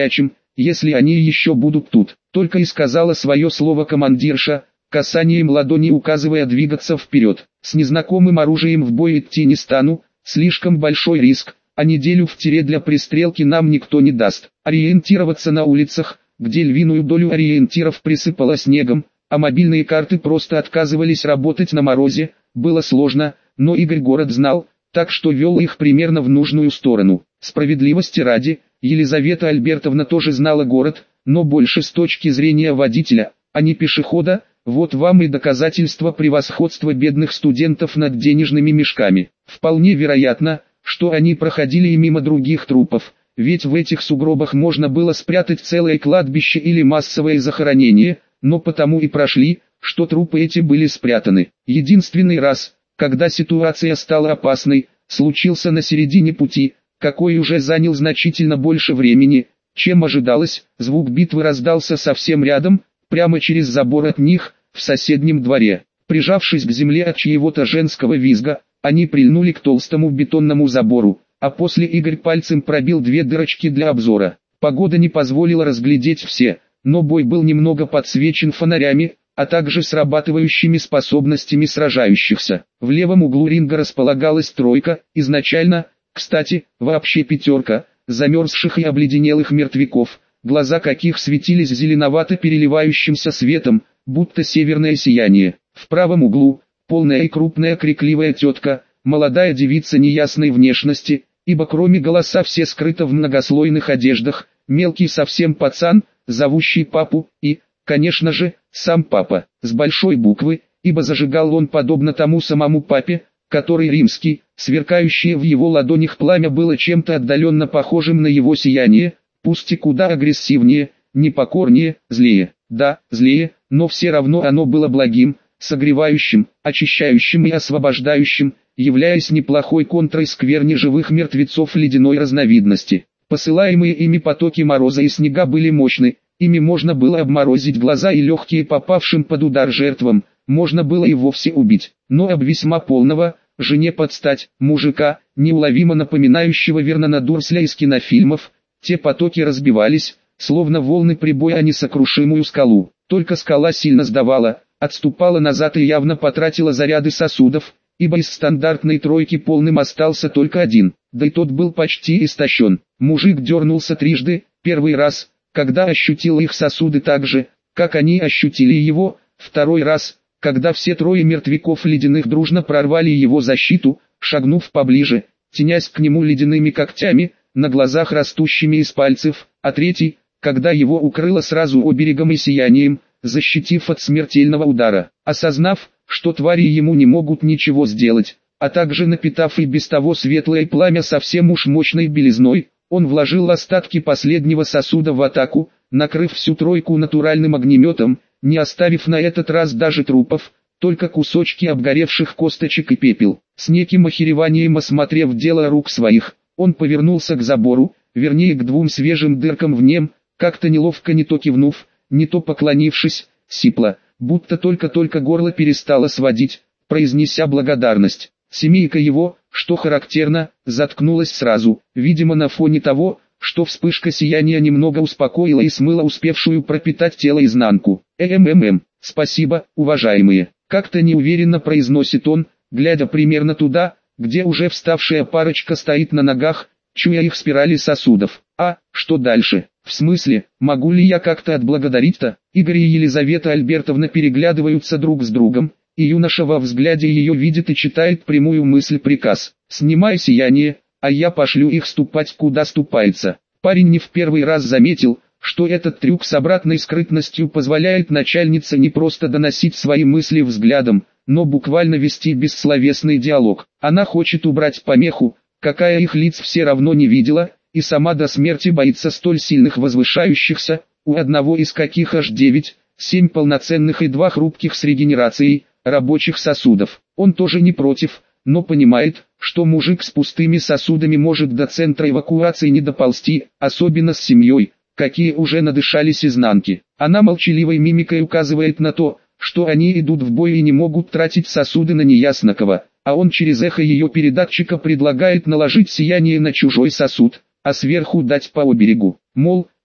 если они еще будут тут. Только и сказала свое слово командирша, касанием ладони указывая двигаться вперед. С незнакомым оружием в бой идти не стану, слишком большой риск, а неделю в тире для пристрелки нам никто не даст. Ориентироваться на улицах, где львиную долю ориентиров присыпало снегом, а мобильные карты просто отказывались работать на морозе, было сложно, но Игорь город знал, так что вел их примерно в нужную сторону. Справедливости ради, Елизавета Альбертовна тоже знала город, но больше с точки зрения водителя, а не пешехода. Вот вам и доказательство превосходства бедных студентов над денежными мешками. Вполне вероятно, что они проходили и мимо других трупов, ведь в этих сугробах можно было спрятать целое кладбище или массовое захоронение, но потому и прошли, что трупы эти были спрятаны. Единственный раз, когда ситуация стала опасной, случился на середине пути, какой уже занял значительно больше времени, чем ожидалось. Звук битвы раздался совсем рядом, прямо через забор от них, в соседнем дворе. Прижавшись к земле от чьего-то женского визга, они прильнули к толстому бетонному забору, а после Игорь пальцем пробил две дырочки для обзора. Погода не позволила разглядеть все, но бой был немного подсвечен фонарями, а также срабатывающими способностями сражающихся. В левом углу ринга располагалась тройка, изначально, кстати, вообще пятерка, замерзших и обледенелых мертвяков, глаза каких светились зеленовато переливающимся светом, будто северное сияние. В правом углу, полная и крупная крикливая тетка, молодая девица неясной внешности, ибо кроме голоса все скрыто в многослойных одеждах, мелкий совсем пацан, зовущий папу, и, конечно же, сам папа, с большой буквы, ибо зажигал он подобно тому самому папе, который римский. Сверкающее в его ладонях пламя было чем-то отдаленно похожим на его сияние, пусть и куда агрессивнее, непокорнее, злее. Да, злее, но все равно оно было благим, согревающим, очищающим и освобождающим, являясь неплохой контрой скверни живых мертвецов ледяной разновидности. Посылаемые ими потоки мороза и снега были мощны, ими можно было обморозить глаза и легкие попавшим под удар жертвам, можно было и вовсе убить, но об весьма полного, жене подстать, мужика, неуловимо напоминающего Вернона Дурсля из кинофильмов, те потоки разбивались, словно волны прибоя о несокрушимую скалу. Только скала сильно сдавала, отступала назад и явно потратила заряды сосудов, ибо из стандартной тройки полным остался только один, да и тот был почти истощен. Мужик дернулся трижды, первый раз, когда ощутил их сосуды так же, как они ощутили его, второй раз, когда все трое мертвяков ледяных дружно прорвали его защиту, шагнув поближе, тенясь к нему ледяными когтями, на глазах растущими из пальцев, а третий, когда его укрыло сразу оберегом и сиянием, защитив от смертельного удара. Осознав, что твари ему не могут ничего сделать, а также напитав и без того светлое пламя совсем уж мощной белизной, он вложил остатки последнего сосуда в атаку, накрыв всю тройку натуральным огнеметом, не оставив на этот раз даже трупов, только кусочки обгоревших косточек и пепел. С неким охереванием осмотрев дело рук своих, он повернулся к забору, вернее к двум свежим дыркам в нем, как-то неловко не то кивнув, не то поклонившись, сипло, будто только-только горло перестало сводить, произнеся благодарность. Семейка его, что характерно, заткнулась сразу, видимо на фоне того, что вспышка сияния немного успокоила и смыла успевшую пропитать тело изнанку. Спасибо, уважаемые. Как-то неуверенно произносит он, глядя примерно туда, где уже вставшая парочка стоит на ногах, чуя их спирали сосудов. А, что дальше? В смысле, могу ли я как-то отблагодарить-то? Игорь и Елизавета Альбертовна переглядываются друг с другом, и юноша во взгляде ее видит и читает прямую мысль-приказ. «Снимай сияние, а я пошлю их ступать куда ступается». Парень не в первый раз заметил, что этот трюк с обратной скрытностью позволяет начальнице не просто доносить свои мысли взглядом, но буквально вести бессловесный диалог. Она хочет убрать помеху, какая их лиц все равно не видела, и сама до смерти боится столь сильных возвышающихся, у одного из каких аж 9-7 полноценных и 2 хрупких с регенерацией, рабочих сосудов. Он тоже не против, но понимает, что мужик с пустыми сосудами может до центра эвакуации не доползти, особенно с семьей, какие уже надышались изнанки. Она молчаливой мимикой указывает на то, что они идут в бой и не могут тратить сосуды на неясно кого, а он через эхо ее передатчика предлагает наложить сияние на чужой сосуд, а сверху дать по оберегу. Мол,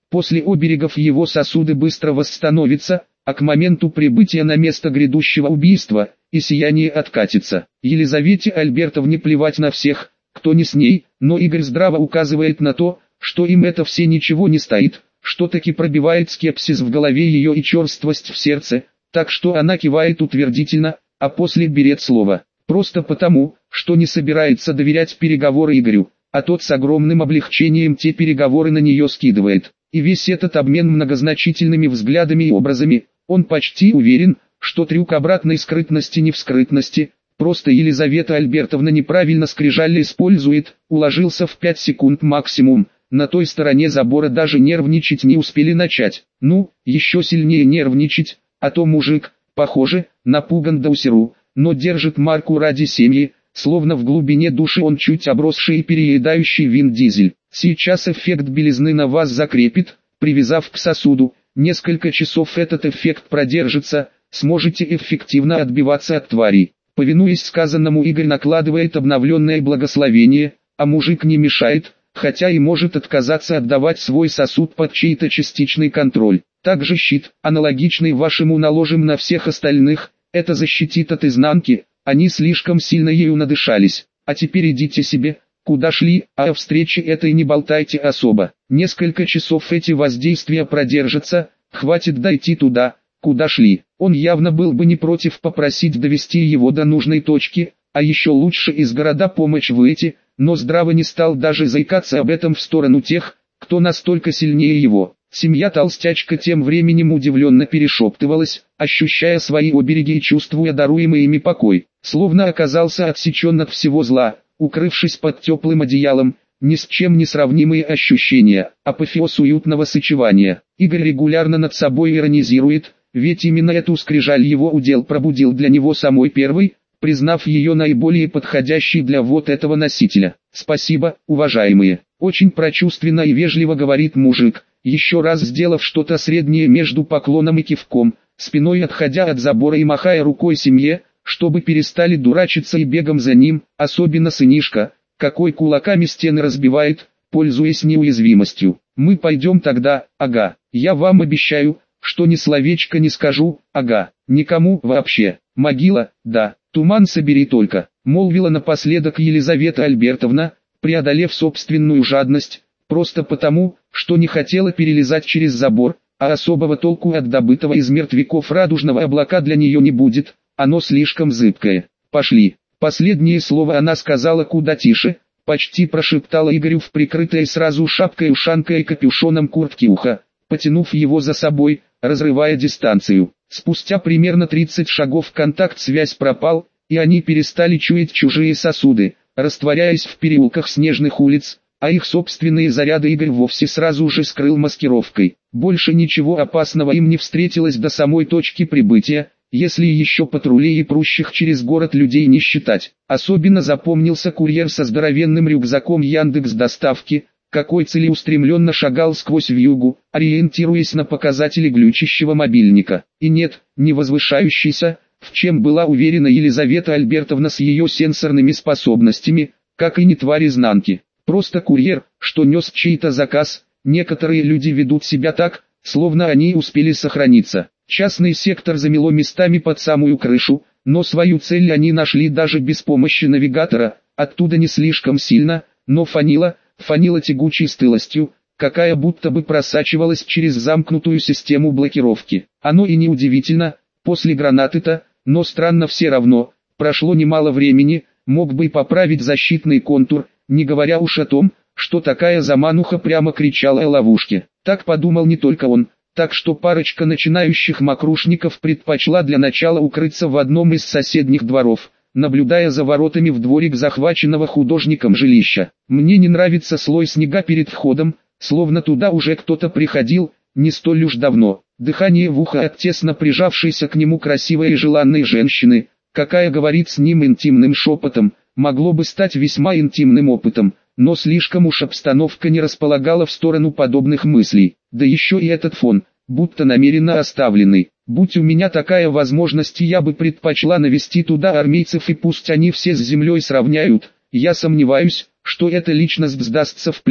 После оберегов его сосуды быстро восстановятся, а к моменту прибытия на место грядущего убийства, и сияние откатится. Елизавете Альбертовне плевать на всех, кто не с ней, но Игорь здраво указывает на то, что им это все ничего не стоит, что таки пробивает скепсис в голове ее и черствость в сердце, так что она кивает утвердительно, а после берет слово. Просто потому, что не собирается доверять переговоры Игорю, а тот с огромным облегчением те переговоры на нее скидывает. И весь этот обмен многозначительными взглядами и образами, он почти уверен, что трюк обратной скрытности не в скрытности, просто Елизавета Альбертовна неправильно скрижали использует, уложился в 5 секунд максимум, на той стороне забора даже нервничать не успели начать. Ну, еще сильнее нервничать, а то мужик, похоже, напуган до усеру, но держит марку ради семьи, словно в глубине души он чуть обросший и переедающий Вин Дизель. Сейчас эффект белизны на вас закрепит, привязав к сосуду, несколько часов этот эффект продержится, сможете эффективно отбиваться от тварей. Повинуясь сказанному, Игорь накладывает обновленное благословение, а мужик не мешает, хотя и может отказаться отдавать свой сосуд под чей-то частичный контроль. Также щит, аналогичный вашему, наложим на всех остальных, это защитит от изнанки, они слишком сильно ею надышались. А теперь идите себе, куда шли, а о встрече этой не болтайте особо. Несколько часов эти воздействия продержатся, хватит дойти туда, куда шли. Он явно был бы не против попросить довести его до нужной точки, а еще лучше из города помощь выйти, но здраво не стал даже заикаться об этом в сторону тех, кто настолько сильнее его. Семья Толстячка тем временем удивленно перешептывалась, ощущая свои обереги и чувствуя даруемый ими покой, словно оказался отсечен от всего зла, укрывшись под теплым одеялом, ни с чем не сравнимые ощущения, апофеоз уютного сочевания. Игорь регулярно над собой иронизирует, ведь именно эту скрижаль его удел пробудил для него самой первой, признав ее наиболее подходящей для вот этого носителя. «Спасибо, уважаемые», очень прочувственно и вежливо говорит мужик, еще раз сделав что-то среднее между поклоном и кивком, спиной отходя от забора и махая рукой семье, чтобы перестали дурачиться и бегом за ним, особенно сынишка, какой кулаками стены разбивает, пользуясь неуязвимостью. «Мы пойдем тогда, ага, я вам обещаю, что ни словечко не скажу, ага, никому вообще. Могила, да, туман собери только», молвила напоследок Елизавета Альбертовна, преодолев собственную жадность, просто потому, что не хотела перелезать через забор, а особого толку от добытого из мертвяков радужного облака для нее не будет, оно слишком зыбкое. «Пошли». Последнее слово она сказала куда тише, почти прошептала Игорю в прикрытое сразу шапкой-ушанкой и капюшоном куртки ухо, потянув его за собой, разрывая дистанцию. Спустя примерно 30 шагов контакт-связь пропал, и они перестали чуять чужие сосуды, растворяясь в переулках снежных улиц, а их собственные заряды Игорь вовсе сразу же скрыл маскировкой. Больше ничего опасного им не встретилось до самой точки прибытия, если еще патрулей и прущих через город людей не считать. Особенно запомнился курьер со здоровенным рюкзаком Яндекс.Доставки, какой целеустремленно шагал сквозь вьюгу, ориентируясь на показатели глючащего мобильника. И нет, не возвышающийся, в чем была уверена Елизавета Альбертовна с ее сенсорными способностями, как и не тварь изнанки. Просто курьер, что нес чей-то заказ. Некоторые люди ведут себя так, словно они успели сохраниться. Частный сектор замело местами под самую крышу, но свою цель они нашли даже без помощи навигатора, оттуда не слишком сильно, но фанило тягучей стылостью, какая будто бы просачивалась через замкнутую систему блокировки. Оно и не удивительно, после гранаты-то, но странно все равно, прошло немало времени, мог бы и поправить защитный контур, не говоря уж о том, что такая замануха прямо кричала о ловушке. Так подумал не только он, так что парочка начинающих мокрушников предпочла для начала укрыться в одном из соседних дворов, наблюдая за воротами в дворик захваченного художником жилища. Мне не нравится слой снега перед входом, словно туда уже кто-то приходил, не столь уж давно. Дыхание в ухо от тесно прижавшейся к нему красивой и желанной женщины, какая говорит с ним интимным шепотом, могло бы стать весьма интимным опытом, но слишком уж обстановка не располагала в сторону подобных мыслей. Да еще и этот фон, будто намеренно оставленный. Будь у меня такая возможность, я бы предпочла навести туда армейцев, и пусть они все с землей сравняют. Я сомневаюсь, что эта личность сдастся в плен,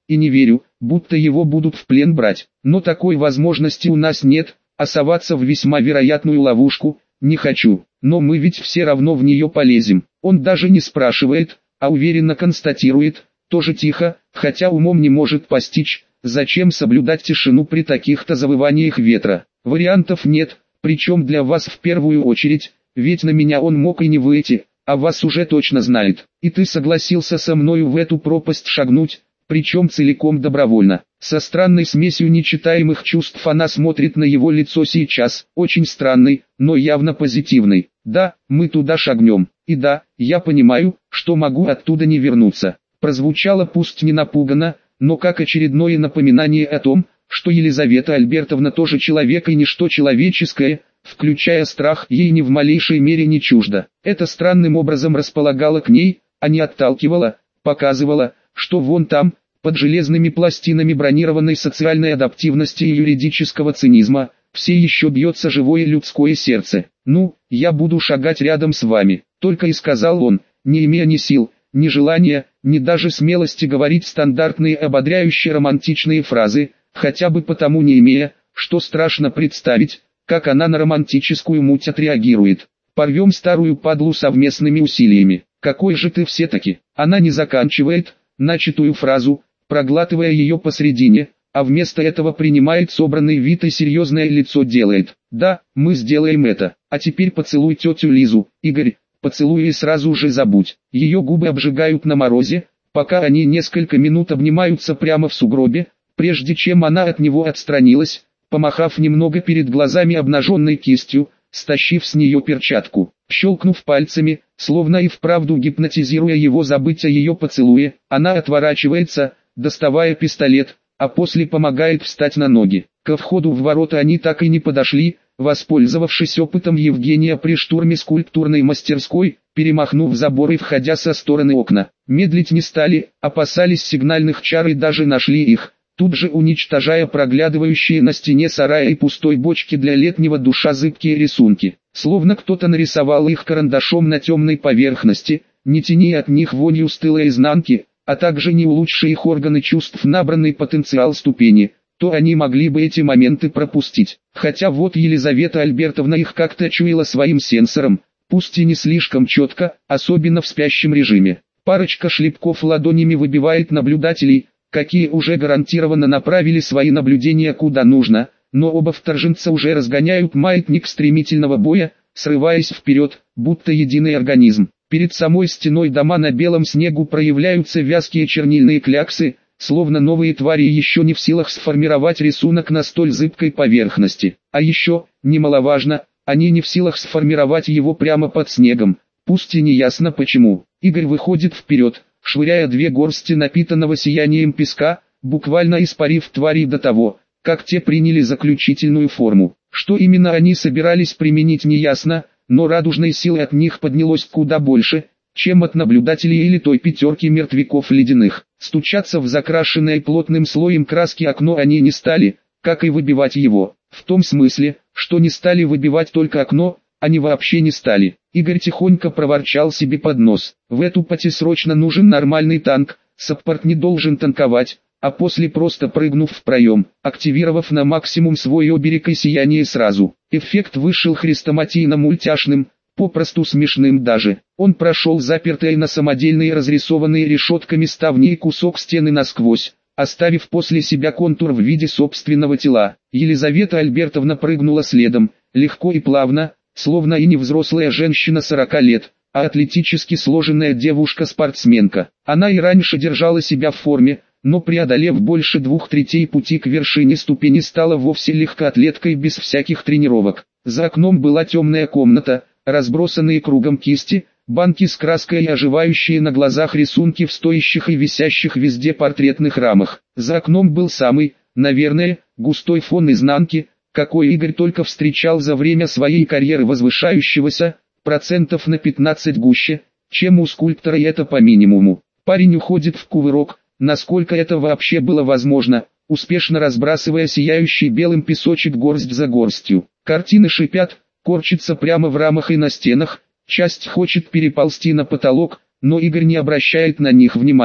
и не верю, будто его будут в плен брать. Но такой возможности у нас нет, а соваться в весьма вероятную ловушку не хочу. Но мы ведь все равно в нее полезем. Он даже не спрашивает, а уверенно констатирует, тоже тихо, хотя умом не может постичь, зачем соблюдать тишину при таких-то завываниях ветра. Вариантов нет, причем для вас в первую очередь, ведь на меня он мог и не выйти, а вас уже точно знает. И ты согласился со мною в эту пропасть шагнуть, причем целиком добровольно. Со странной смесью нечитаемых чувств она смотрит на его лицо сейчас, очень странный, но явно позитивный. Да, мы туда шагнем, и да, я понимаю, что могу оттуда не вернуться. Прозвучало пусть не напуганно, но как очередное напоминание о том, что Елизавета Альбертовна тоже человек и ничто человеческое, включая страх, ей ни в малейшей мере не чуждо. Это странным образом располагало к ней, а не отталкивало, показывало, что вон там, под железными пластинами бронированной социальной адаптивности и юридического цинизма, все еще бьется живое людское сердце. «Ну, я буду шагать рядом с вами», — только и сказал он, не имея ни сил, ни желания, ни даже смелости говорить стандартные ободряющие романтичные фразы, хотя бы потому не имея, что страшно представить, как она на романтическую муть отреагирует. «Порвем старую падлу совместными усилиями. Какой же ты все-таки?» Она не заканчивает начатую фразу, проглатывая ее посредине, а вместо этого принимает собранный вид и серьезное лицо делает. «Да, мы сделаем это. А теперь поцелуй тетю Лизу, Игорь, поцелуй и сразу же забудь». Ее губы обжигают на морозе, пока они несколько минут обнимаются прямо в сугробе, прежде чем она от него отстранилась, помахав немного перед глазами обнаженной кистью, стащив с нее перчатку. Щелкнув пальцами, словно и вправду гипнотизируя его забыть о ее поцелуе, она отворачивается, доставая пистолет, а после помогает встать на ноги. Ко входу в ворота они так и не подошли, воспользовавшись опытом Евгения при штурме скульптурной мастерской, перемахнув забор и входя со стороны окна. Медлить не стали, опасались сигнальных чар и даже нашли их, тут же уничтожая проглядывающие на стене сарая и пустой бочки для летнего душа зыбкие рисунки. Словно кто-то нарисовал их карандашом на темной поверхности, не тяни от них вонью стылой изнанки, а также не улучши их органы чувств набранный потенциал ступени, то они могли бы эти моменты пропустить. Хотя вот Елизавета Альбертовна их как-то чуяла своим сенсором, пусть и не слишком четко, особенно в спящем режиме. Парочка шлепков ладонями выбивает наблюдателей, какие уже гарантированно направили свои наблюдения куда нужно, но оба вторженца уже разгоняют маятник стремительного боя, срываясь вперед, будто единый организм. Перед самой стеной дома на белом снегу проявляются вязкие чернильные кляксы, словно новые твари еще не в силах сформировать рисунок на столь зыбкой поверхности. А еще, немаловажно, они не в силах сформировать его прямо под снегом, пусть и не ясно почему. Игорь выходит вперед, швыряя две горсти напитанного сиянием песка, буквально испарив тварей до того, как те приняли заключительную форму. Что именно они собирались применить неясно, но радужной силы от них поднялось куда больше, чем от наблюдателей или той пятерки мертвяков ледяных. Стучаться в закрашенное плотным слоем краски окно они не стали, как и выбивать его. В том смысле, что не стали выбивать только окно, они вообще не стали. Игорь тихонько проворчал себе под нос. В эту пати срочно нужен нормальный танк, саппорт не должен танковать, а после просто прыгнув в проем, активировав на максимум свой оберег и сияние сразу. Эффект вышел хрестоматийно-мультяшным, попросту смешным даже. Он прошел запертые на самодельные разрисованные решетками ставни и кусок стены насквозь, оставив после себя контур в виде собственного тела. Елизавета Альбертовна прыгнула следом, легко и плавно, словно и не взрослая женщина 40 лет, а атлетически сложенная девушка-спортсменка. Она и раньше держала себя в форме, но преодолев больше 2/3 пути к вершине ступени стала вовсе легкоатлеткой без всяких тренировок. За окном была темная комната, разбросанные кругом кисти, банки с краской и оживающие на глазах рисунки в стоящих и висящих везде портретных рамах. За окном был самый, наверное, густой фон изнанки, какой Игорь только встречал за время своей карьеры, возвышающегося, процентов на 15 гуще, чем у скульптора, и это по минимуму. Парень уходит в кувырок, насколько это вообще было возможно, успешно разбрасывая сияющий белым песочек горсть за горстью. Картины шипят, корчатся прямо в рамах и на стенах, часть хочет переползти на потолок, но Игорь не обращает на них внимания.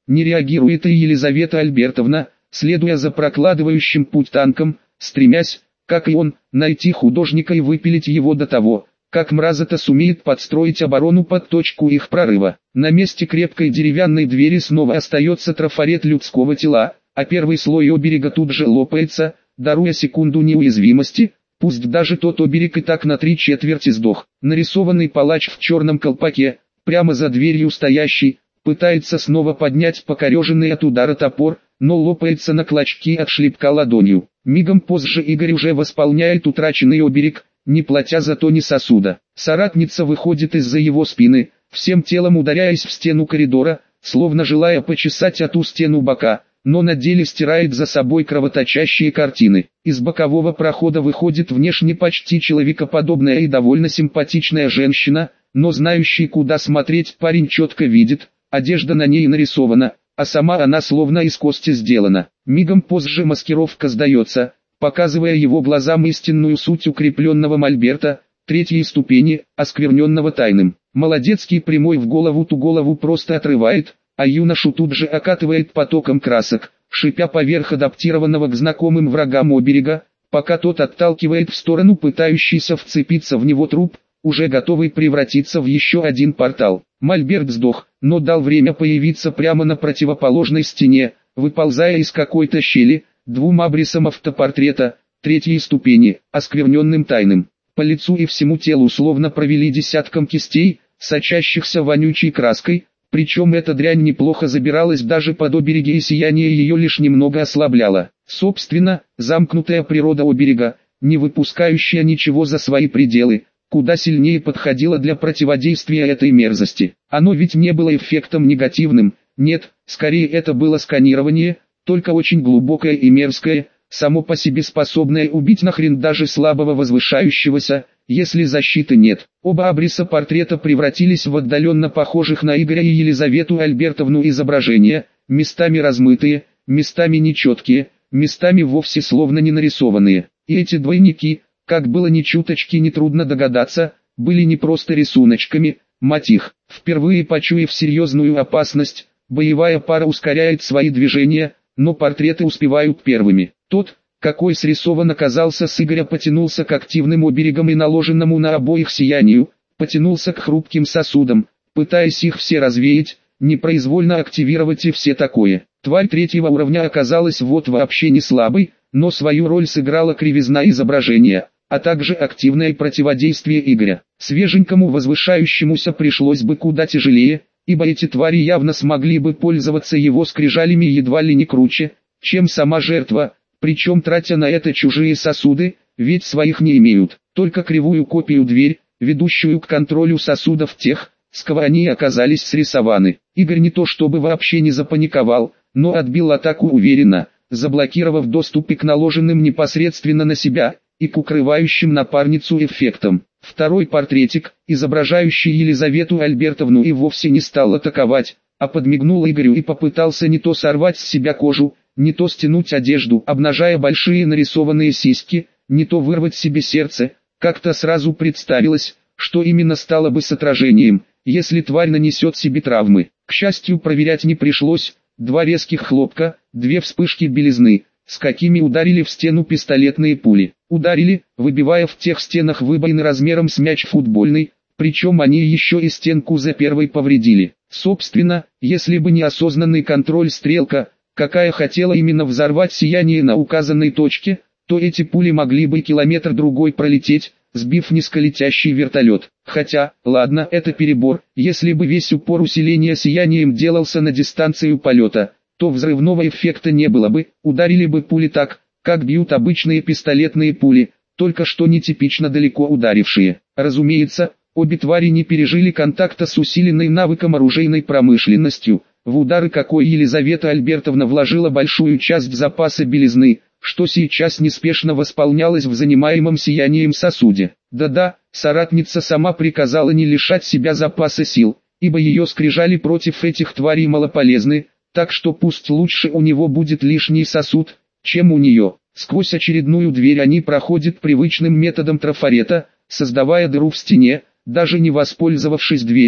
Не реагирует и Елизавета Альбертовна, следуя за прокладывающим путь танком, стремясь, как и он, найти художника и выпилить его до того, как мразота сумеет подстроить оборону под точку их прорыва. На месте крепкой деревянной двери снова остается трафарет людского тела, а первый слой оберега тут же лопается, даруя секунду неуязвимости, пусть даже тот оберег и так на 3/4 сдох. Нарисованный палач в черном колпаке, прямо за дверью стоящий, пытается снова поднять покореженный от удара топор, но лопается на клочки от шлепка ладонью. Мигом позже Игорь уже восполняет утраченный оберег, не платя зато ни сосуда. Соратница выходит из-за его спины, всем телом ударяясь в стену коридора, словно желая почесать о ту стену бока, но на деле стирает за собой кровоточащие картины. Из бокового прохода выходит внешне почти человекоподобная и довольно симпатичная женщина, но знающий, куда смотреть парень четко видит, одежда на ней нарисована, а сама она словно из кости сделана. Мигом позже маскировка сдается, показывая его глазам истинную суть укрепленного мольберта, третьей ступени, оскверненного тайным. Молодецкий прямой в голову ту голову просто отрывает, а юношу тут же окатывает потоком красок, шипя поверх адаптированного к знакомым врагам оберега, пока тот отталкивает в сторону пытающийся вцепиться в него труп, уже готовый превратиться в еще один портал. Мольберт сдох, но дал время появиться прямо на противоположной стене, выползая из какой-то щели, двум абрисам автопортрета, третьей ступени, оскверненным тайным. По лицу и всему телу словно провели десятком кистей, сочащихся вонючей краской, причем эта дрянь неплохо забиралась даже под обереги и сияние ее лишь немного ослабляло. Собственно, замкнутая природа оберега, не выпускающая ничего за свои пределы, куда сильнее подходила для противодействия этой мерзости. Оно ведь не было эффектом негативным, нет, скорее это было сканирование, только очень глубокое и мерзкое, само по себе способное убить нахрен даже слабого возвышающегося, если защиты нет. Оба абриса портрета превратились в отдаленно похожих на Игоря и Елизавету Альбертовну изображения, местами размытые, местами нечеткие, местами вовсе словно не нарисованные. И эти двойники, как было ни чуточки нетрудно догадаться, были не просто рисуночками, мать их. Впервые почуяв серьезную опасность, боевая пара ускоряет свои движения, но портреты успевают первыми. Тот, какой срисован оказался с Игоря, потянулся к активным оберегам и наложенному на обоих сиянию, потянулся к хрупким сосудам, пытаясь их все развеять, непроизвольно активировать и все такое. Тварь третьего уровня оказалась вот вообще не слабой, но свою роль сыграла кривизна изображения, а также активное противодействие Игоря. Свеженькому возвышающемуся пришлось бы куда тяжелее, ибо эти твари явно смогли бы пользоваться его скрижалями едва ли не круче, чем сама жертва, причем тратя на это чужие сосуды, ведь своих не имеют, только кривую копию дверь, ведущую к контролю сосудов тех, с кого они оказались срисованы. Игорь не то чтобы вообще не запаниковал, но отбил атаку уверенно, заблокировав доступы к наложенным непосредственно на себя и к укрывающим напарницу эффектам. Второй портретик, изображающий Елизавету Альбертовну, и вовсе не стал атаковать, а подмигнул Игорю и попытался не то сорвать с себя кожу, не то стянуть одежду, обнажая большие нарисованные сиськи, не то вырвать себе сердце. Как-то сразу представилось, что именно стало бы с отражением, если тварь нанесет себе травмы. К счастью, проверять не пришлось, два резких хлопка, две вспышки белизны, с какими ударили в стену пистолетные пули. Ударили, выбивая в тех стенах выбоины размером с мяч футбольный, причем они еще и стенку за первой повредили. Собственно, если бы не осознанный контроль стрелка, какая хотела именно взорвать сияние на указанной точке, то эти пули могли бы километр-другой пролететь, сбив низколетящий вертолет. Хотя, ладно, это перебор, если бы весь упор усиления сиянием делался на дистанцию полета, то взрывного эффекта не было бы, ударили бы пули так, как бьют обычные пистолетные пули, только что нетипично далеко ударившие. Разумеется, обе твари не пережили контакта с усиленной навыком оружейной промышленностью, в удары какой Елизавета Альбертовна вложила большую часть запаса белизны, что сейчас неспешно восполнялось в занимаемом сиянием сосуде. Да-да, соратница сама приказала не лишать себя запаса сил, ибо ее скрижали против этих тварей малополезны, так что пусть лучше у него будет лишний сосуд, чем у нее. Сквозь очередную дверь они проходят привычным методом трафарета, создавая дыру в стене, даже не воспользовавшись дверью,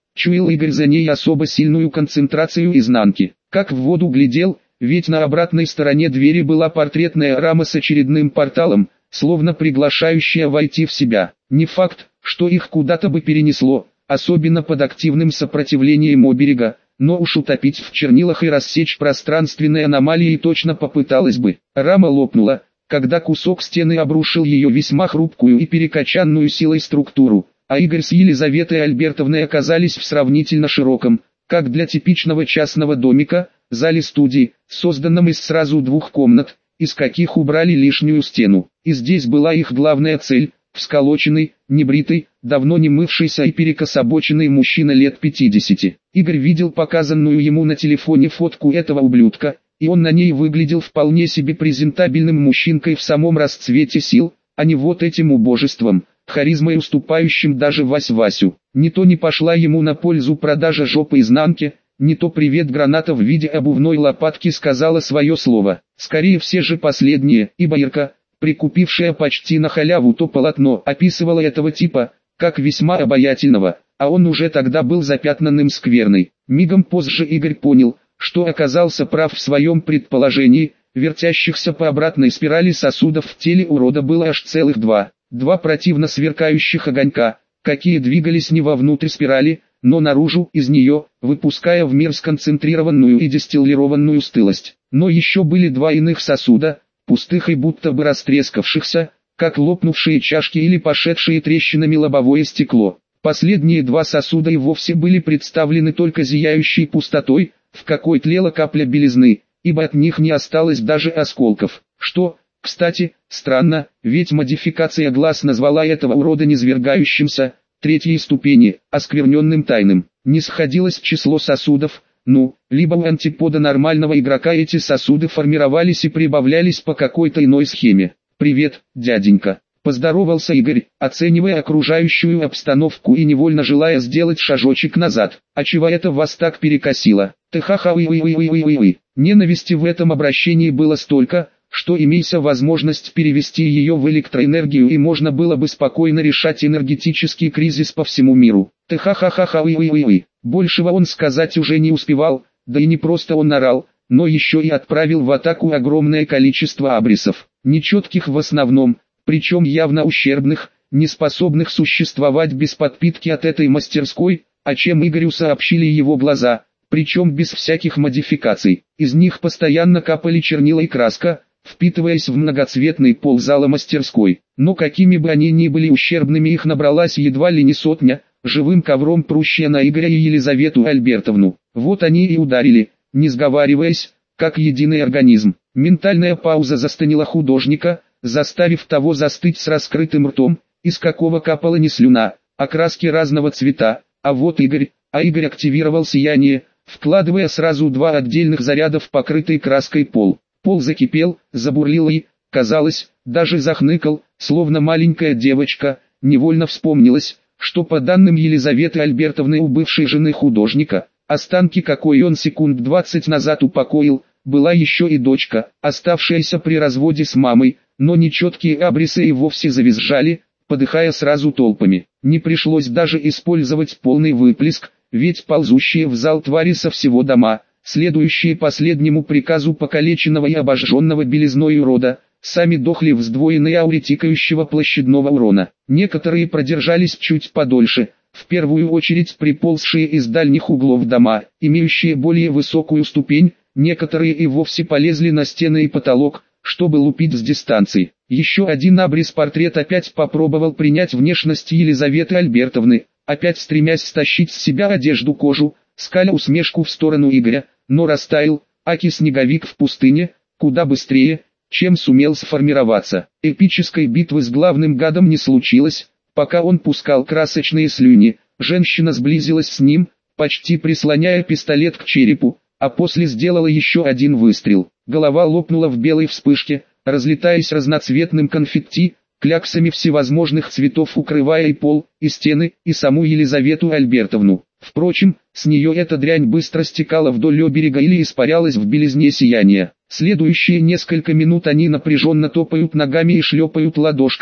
Чуял Игорь за ней особо сильную концентрацию изнанки. Как в воду глядел, ведь на обратной стороне двери была портретная рама с очередным порталом, словно приглашающая войти в себя. Не факт, что их куда-то бы перенесло, особенно под активным сопротивлением оберега, но уж утопить в чернилах и рассечь пространственные аномалии точно попыталась бы. Рама лопнула, когда кусок стены обрушил ее весьма хрупкую и перекачанную силой структуру, а Игорь с Елизаветой Альбертовной оказались в сравнительно широком, как для типичного частного домика, зале студии, созданном из сразу двух комнат, из каких убрали лишнюю стену. И здесь была их главная цель – всколоченный, небритый, давно не мывшийся и перекособоченный мужчина лет 50. Игорь видел показанную ему на телефоне фотку этого ублюдка, и он на ней выглядел вполне себе презентабельным мужчинкой в самом расцвете сил, а не вот этим убожеством, харизмой уступающим даже Вась-Васю. Не то не пошла ему на пользу продажа жопы изнанки, не то привет граната в виде обувной лопатки сказала свое слово. Скорее все же последнее, ибо Ирка, прикупившая почти на халяву то полотно, описывала этого типа, как весьма обаятельного, а он уже тогда был запятнанным скверной. Мигом позже Игорь понял, что оказался прав в своем предположении, вертящихся по обратной спирали сосудов в теле урода было аж целых два. Два противно сверкающих огонька, какие двигались не вовнутрь спирали, но наружу из нее, выпуская в мир сконцентрированную и дистиллированную стылость. Но еще были два иных сосуда, пустых и будто бы растрескавшихся, как лопнувшие чашки или пошедшие трещинами лобовое стекло. Последние два сосуда и вовсе были представлены только зияющей пустотой, в какой тлела капля белизны, ибо от них не осталось даже осколков. Что, кстати, странно, ведь модификация глаз назвала этого урода низвергающимся, третьей ступени, оскверненным тайным. Не сходилось число сосудов, либо у антипода нормального игрока эти сосуды формировались и прибавлялись по какой-то иной схеме. «Привет, дяденька», — поздоровался Игорь, оценивая окружающую обстановку и невольно желая сделать шажочек назад. «А чего это вас так перекосило? Ты ха-ха-уи-уи-уи-уи-уи». Ненависти в этом обращении было столько, что имейся возможность перевести ее в электроэнергию и можно было бы спокойно решать энергетический кризис по всему миру. Ты ха-ха-ха-ха-уи-уи-уи. Большего он сказать уже не успевал, да и не просто он орал, но еще и отправил в атаку огромное количество абрисов, нечетких в основном, причем явно ущербных, не способных существовать без подпитки от этой мастерской, о чем Игорю сообщили его глаза, причем без всяких модификаций. Из них постоянно капали чернила и краска, впитываясь в многоцветный пол зала мастерской. Но какими бы они ни были ущербными, их набралась едва ли не сотня, живым ковром прущая на Игоря и Елизавету Альбертовну. Вот они и ударили, не сговариваясь, как единый организм. Ментальная пауза застанила художника, заставив того застыть с раскрытым ртом, из какого капала не слюна, а краски разного цвета. А вот Игорь активировал сияние, вкладывая сразу два отдельных заряда в покрытый краской пол. Пол закипел, забурлил и, казалось, даже захныкал, словно маленькая девочка. Невольно вспомнилось, что по данным Елизаветы Альбертовны у бывшей жены художника, останки какой он секунд 20 назад упокоил, была еще и дочка, оставшаяся при разводе с мамой, но нечеткие абрисы и вовсе завизжали, подыхая сразу толпами. Не пришлось даже использовать полный выплеск, ведь ползущие в зал твари со всего дома, следующие последнему приказу покалеченного и обожженного белизной урода, сами дохли в сдвоенной ауре тикающего площадного урона. Некоторые продержались чуть подольше, в первую очередь приползшие из дальних углов дома, имеющие более высокую ступень, некоторые и вовсе полезли на стены и потолок, чтобы лупить с дистанции. Еще один абрис-портрет опять попробовал принять внешность Елизаветы Альбертовны, опять стремясь стащить с себя одежду-кожу, скаля усмешку в сторону Игоря, но растаял, аки снеговик в пустыне, куда быстрее, чем сумел сформироваться. Эпической битвы с главным гадом не случилось, пока он пускал красочные слюни, женщина сблизилась с ним, почти прислоняя пистолет к черепу, а после сделала еще один выстрел. Голова лопнула в белой вспышке, разлетаясь разноцветным конфетти, кляксами всевозможных цветов укрывая и пол, и стены, и саму Елизавету Альбертовну. Впрочем, с нее эта дрянь быстро стекала вдоль берега или испарялась в белизне сияния. Следующие несколько минут они напряженно топают ногами и шлепают ладошками,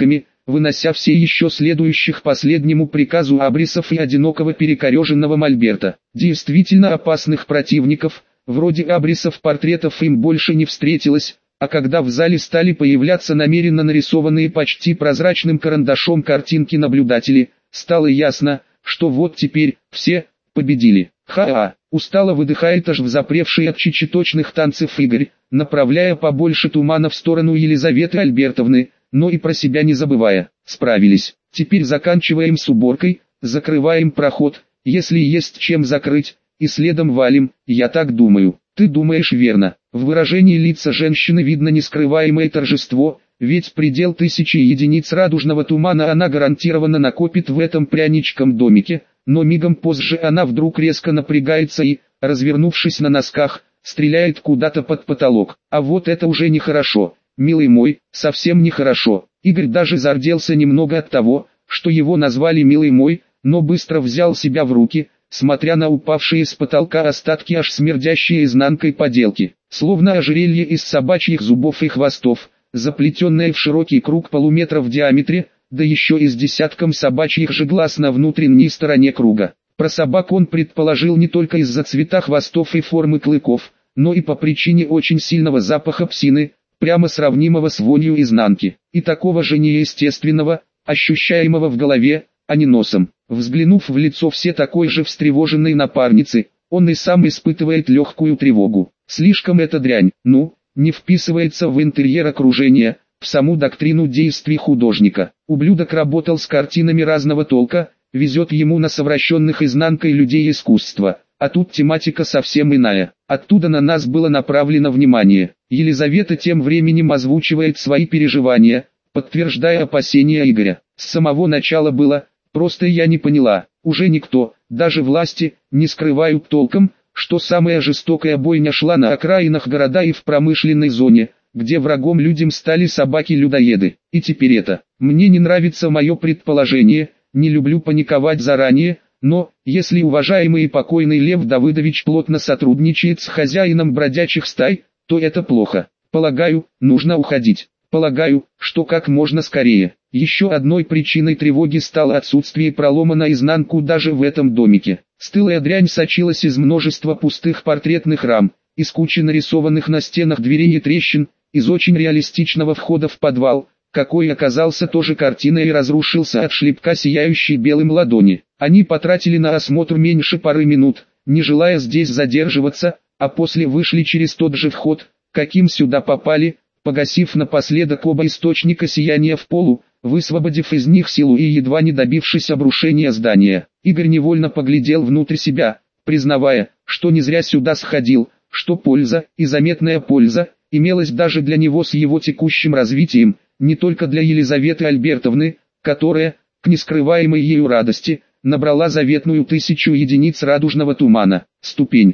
вынося все еще следующих последнему приказу абрисов и одинокого перекореженного мольберта. Действительно опасных противников, вроде абрисов портретов им больше не встретилось, а когда в зале стали появляться намеренно нарисованные почти прозрачным карандашом картинки наблюдателей, стало ясно, что вот теперь все победили. Ха-а, устало выдыхает аж взапревший от чечеточных танцев Игорь, направляя побольше тумана в сторону Елизаветы Альбертовны, но и про себя не забывая. Справились. Теперь заканчиваем с уборкой, закрываем проход, если есть чем закрыть, и следом валим, я так думаю. Ты думаешь верно. В выражении лица женщины видно нескрываемое торжество, ведь предел 1000 единиц радужного тумана она гарантированно накопит в этом пряничком домике, но мигом позже она вдруг резко напрягается и, развернувшись на носках, стреляет куда-то под потолок. А вот это уже нехорошо, милый мой, совсем нехорошо. Игорь даже зарделся немного от того, что его назвали милый мой, но быстро взял себя в руки, смотря на упавшие с потолка остатки аж смердящие изнанкой поделки, словно ожерелье из собачьих зубов и хвостов, заплетенное в широкий круг полуметра в диаметре, да еще и с десятком собачьих же глаз на внутренней стороне круга. Про собак он предположил не только из-за цвета хвостов и формы клыков, но и по причине очень сильного запаха псины, прямо сравнимого с вонью изнанки, и такого же неестественного, ощущаемого в голове, а не носом. Взглянув в лицо все такой же встревоженной напарницы, он и сам испытывает легкую тревогу. Слишком эта дрянь, не вписывается в интерьер окружения, в саму доктрину действий художника. Ублюдок работал с картинами разного толка, везет ему на совращенных изнанкой людей искусства, а тут тематика совсем иная. Оттуда на нас было направлено внимание. Елизавета тем временем озвучивает свои переживания, подтверждая опасения Игоря. С самого начала было, просто я не поняла, уже никто, даже власти, не скрывают толком, что самая жестокая бойня шла на окраинах города и в промышленной зоне, где врагом людям стали собаки-людоеды. И теперь это. Мне не нравится мое предположение, не люблю паниковать заранее, но, если уважаемый и покойный Лев Давыдович плотно сотрудничает с хозяином бродячих стай, то это плохо. Полагаю, нужно уходить. Полагаю, что как можно скорее. Еще одной причиной тревоги стало отсутствие пролома наизнанку даже в этом домике. Стылая дрянь сочилась из множества пустых портретных рам, из кучи нарисованных на стенах дверей и трещин, из очень реалистичного входа в подвал, какой оказался тоже картиной и разрушился от шлепка сияющей белым ладони. Они потратили на осмотр меньше пары минут, не желая здесь задерживаться, а после вышли через тот же вход, каким сюда попали, погасив напоследок оба источника сияния в полу, высвободив из них силу и едва не добившись обрушения здания. Игорь невольно поглядел внутрь себя, признавая, что не зря сюда сходил, что польза, и заметная польза, имелась даже для него с его текущим развитием, не только для Елизаветы Альбертовны, которая, к нескрываемой ею радости, набрала заветную 1000 единиц радужного тумана. Ступень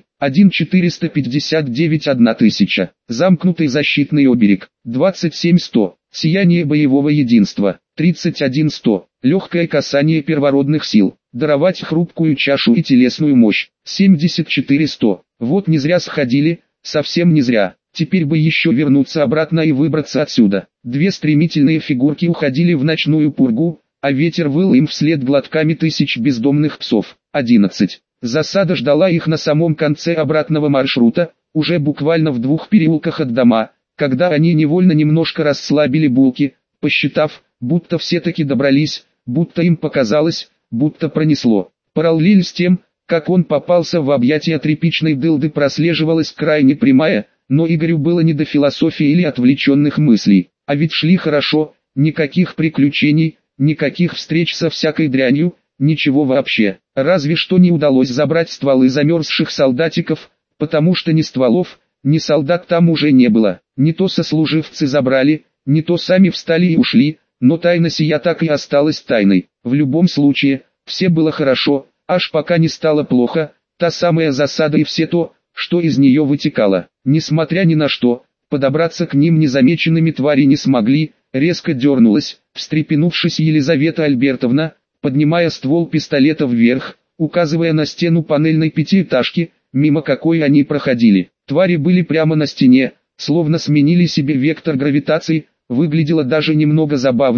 1,459 1000. Замкнутый защитный оберег 27100. Сияние боевого единства 31100. Легкое касание первородных сил. Даровать хрупкую чашу и телесную мощь 74100. Вот не зря сходили, совсем не зря. Теперь бы еще вернуться обратно и выбраться отсюда. Две стремительные фигурки уходили в ночную пургу, а ветер выл им вслед глотками тысяч бездомных псов. 11. Засада ждала их на самом конце обратного маршрута, уже буквально в 2 переулках от дома, когда они невольно немножко расслабили булки, посчитав, будто все-таки добрались, будто им показалось, будто пронесло. Параллель с тем, как он попался в объятия тряпичной дылды, прослеживалась крайне прямая, но Игорю было не до философии или отвлеченных мыслей. А ведь шли хорошо, никаких приключений, никаких встреч со всякой дрянью, ничего вообще. Разве что не удалось забрать стволы замерзших солдатиков, потому что ни стволов, ни солдат там уже не было. Не то сослуживцы забрали, не то сами встали и ушли, но тайна сия так и осталась тайной. В любом случае, все было хорошо, аж пока не стало плохо, та самая засада и все то, что из нее вытекало. Несмотря ни на что, подобраться к ним незамеченными твари не смогли, резко дернулась, встрепенувшись Елизавета Альбертовна, поднимая ствол пистолета вверх, указывая на стену панельной пятиэтажки, мимо какой они проходили. Твари были прямо на стене, словно сменили себе вектор гравитации, выглядело даже немного забавно,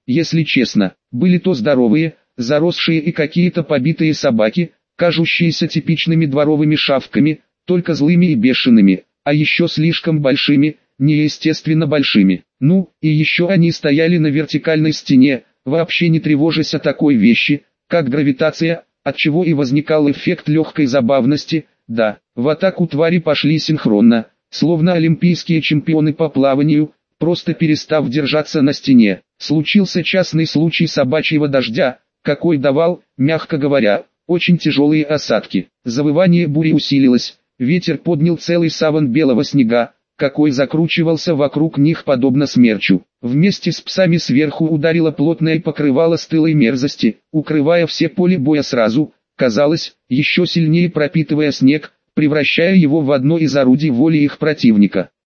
если честно. Были то здоровые, заросшие и какие-то побитые собаки, кажущиеся типичными дворовыми шавками, только злыми и бешеными, а еще слишком большими, неестественно большими. Ну, и еще они стояли на вертикальной стене, вообще не тревожась о такой вещи, как гравитация, отчего и возникал эффект легкой забавности. Да, в атаку твари пошли синхронно, словно олимпийские чемпионы по плаванию, просто перестав держаться на стене. Случился частный случай собачьего дождя, какой давал, мягко говоря, очень тяжелые осадки. Завывание бури усилилось, ветер поднял целый саван белого снега, какой закручивался вокруг них подобно смерчу. Вместе с псами сверху ударило плотное покрывало стылой мерзости, укрывая все поле боя сразу, казалось, еще сильнее пропитывая снег, превращая его в одно из орудий воли их противника.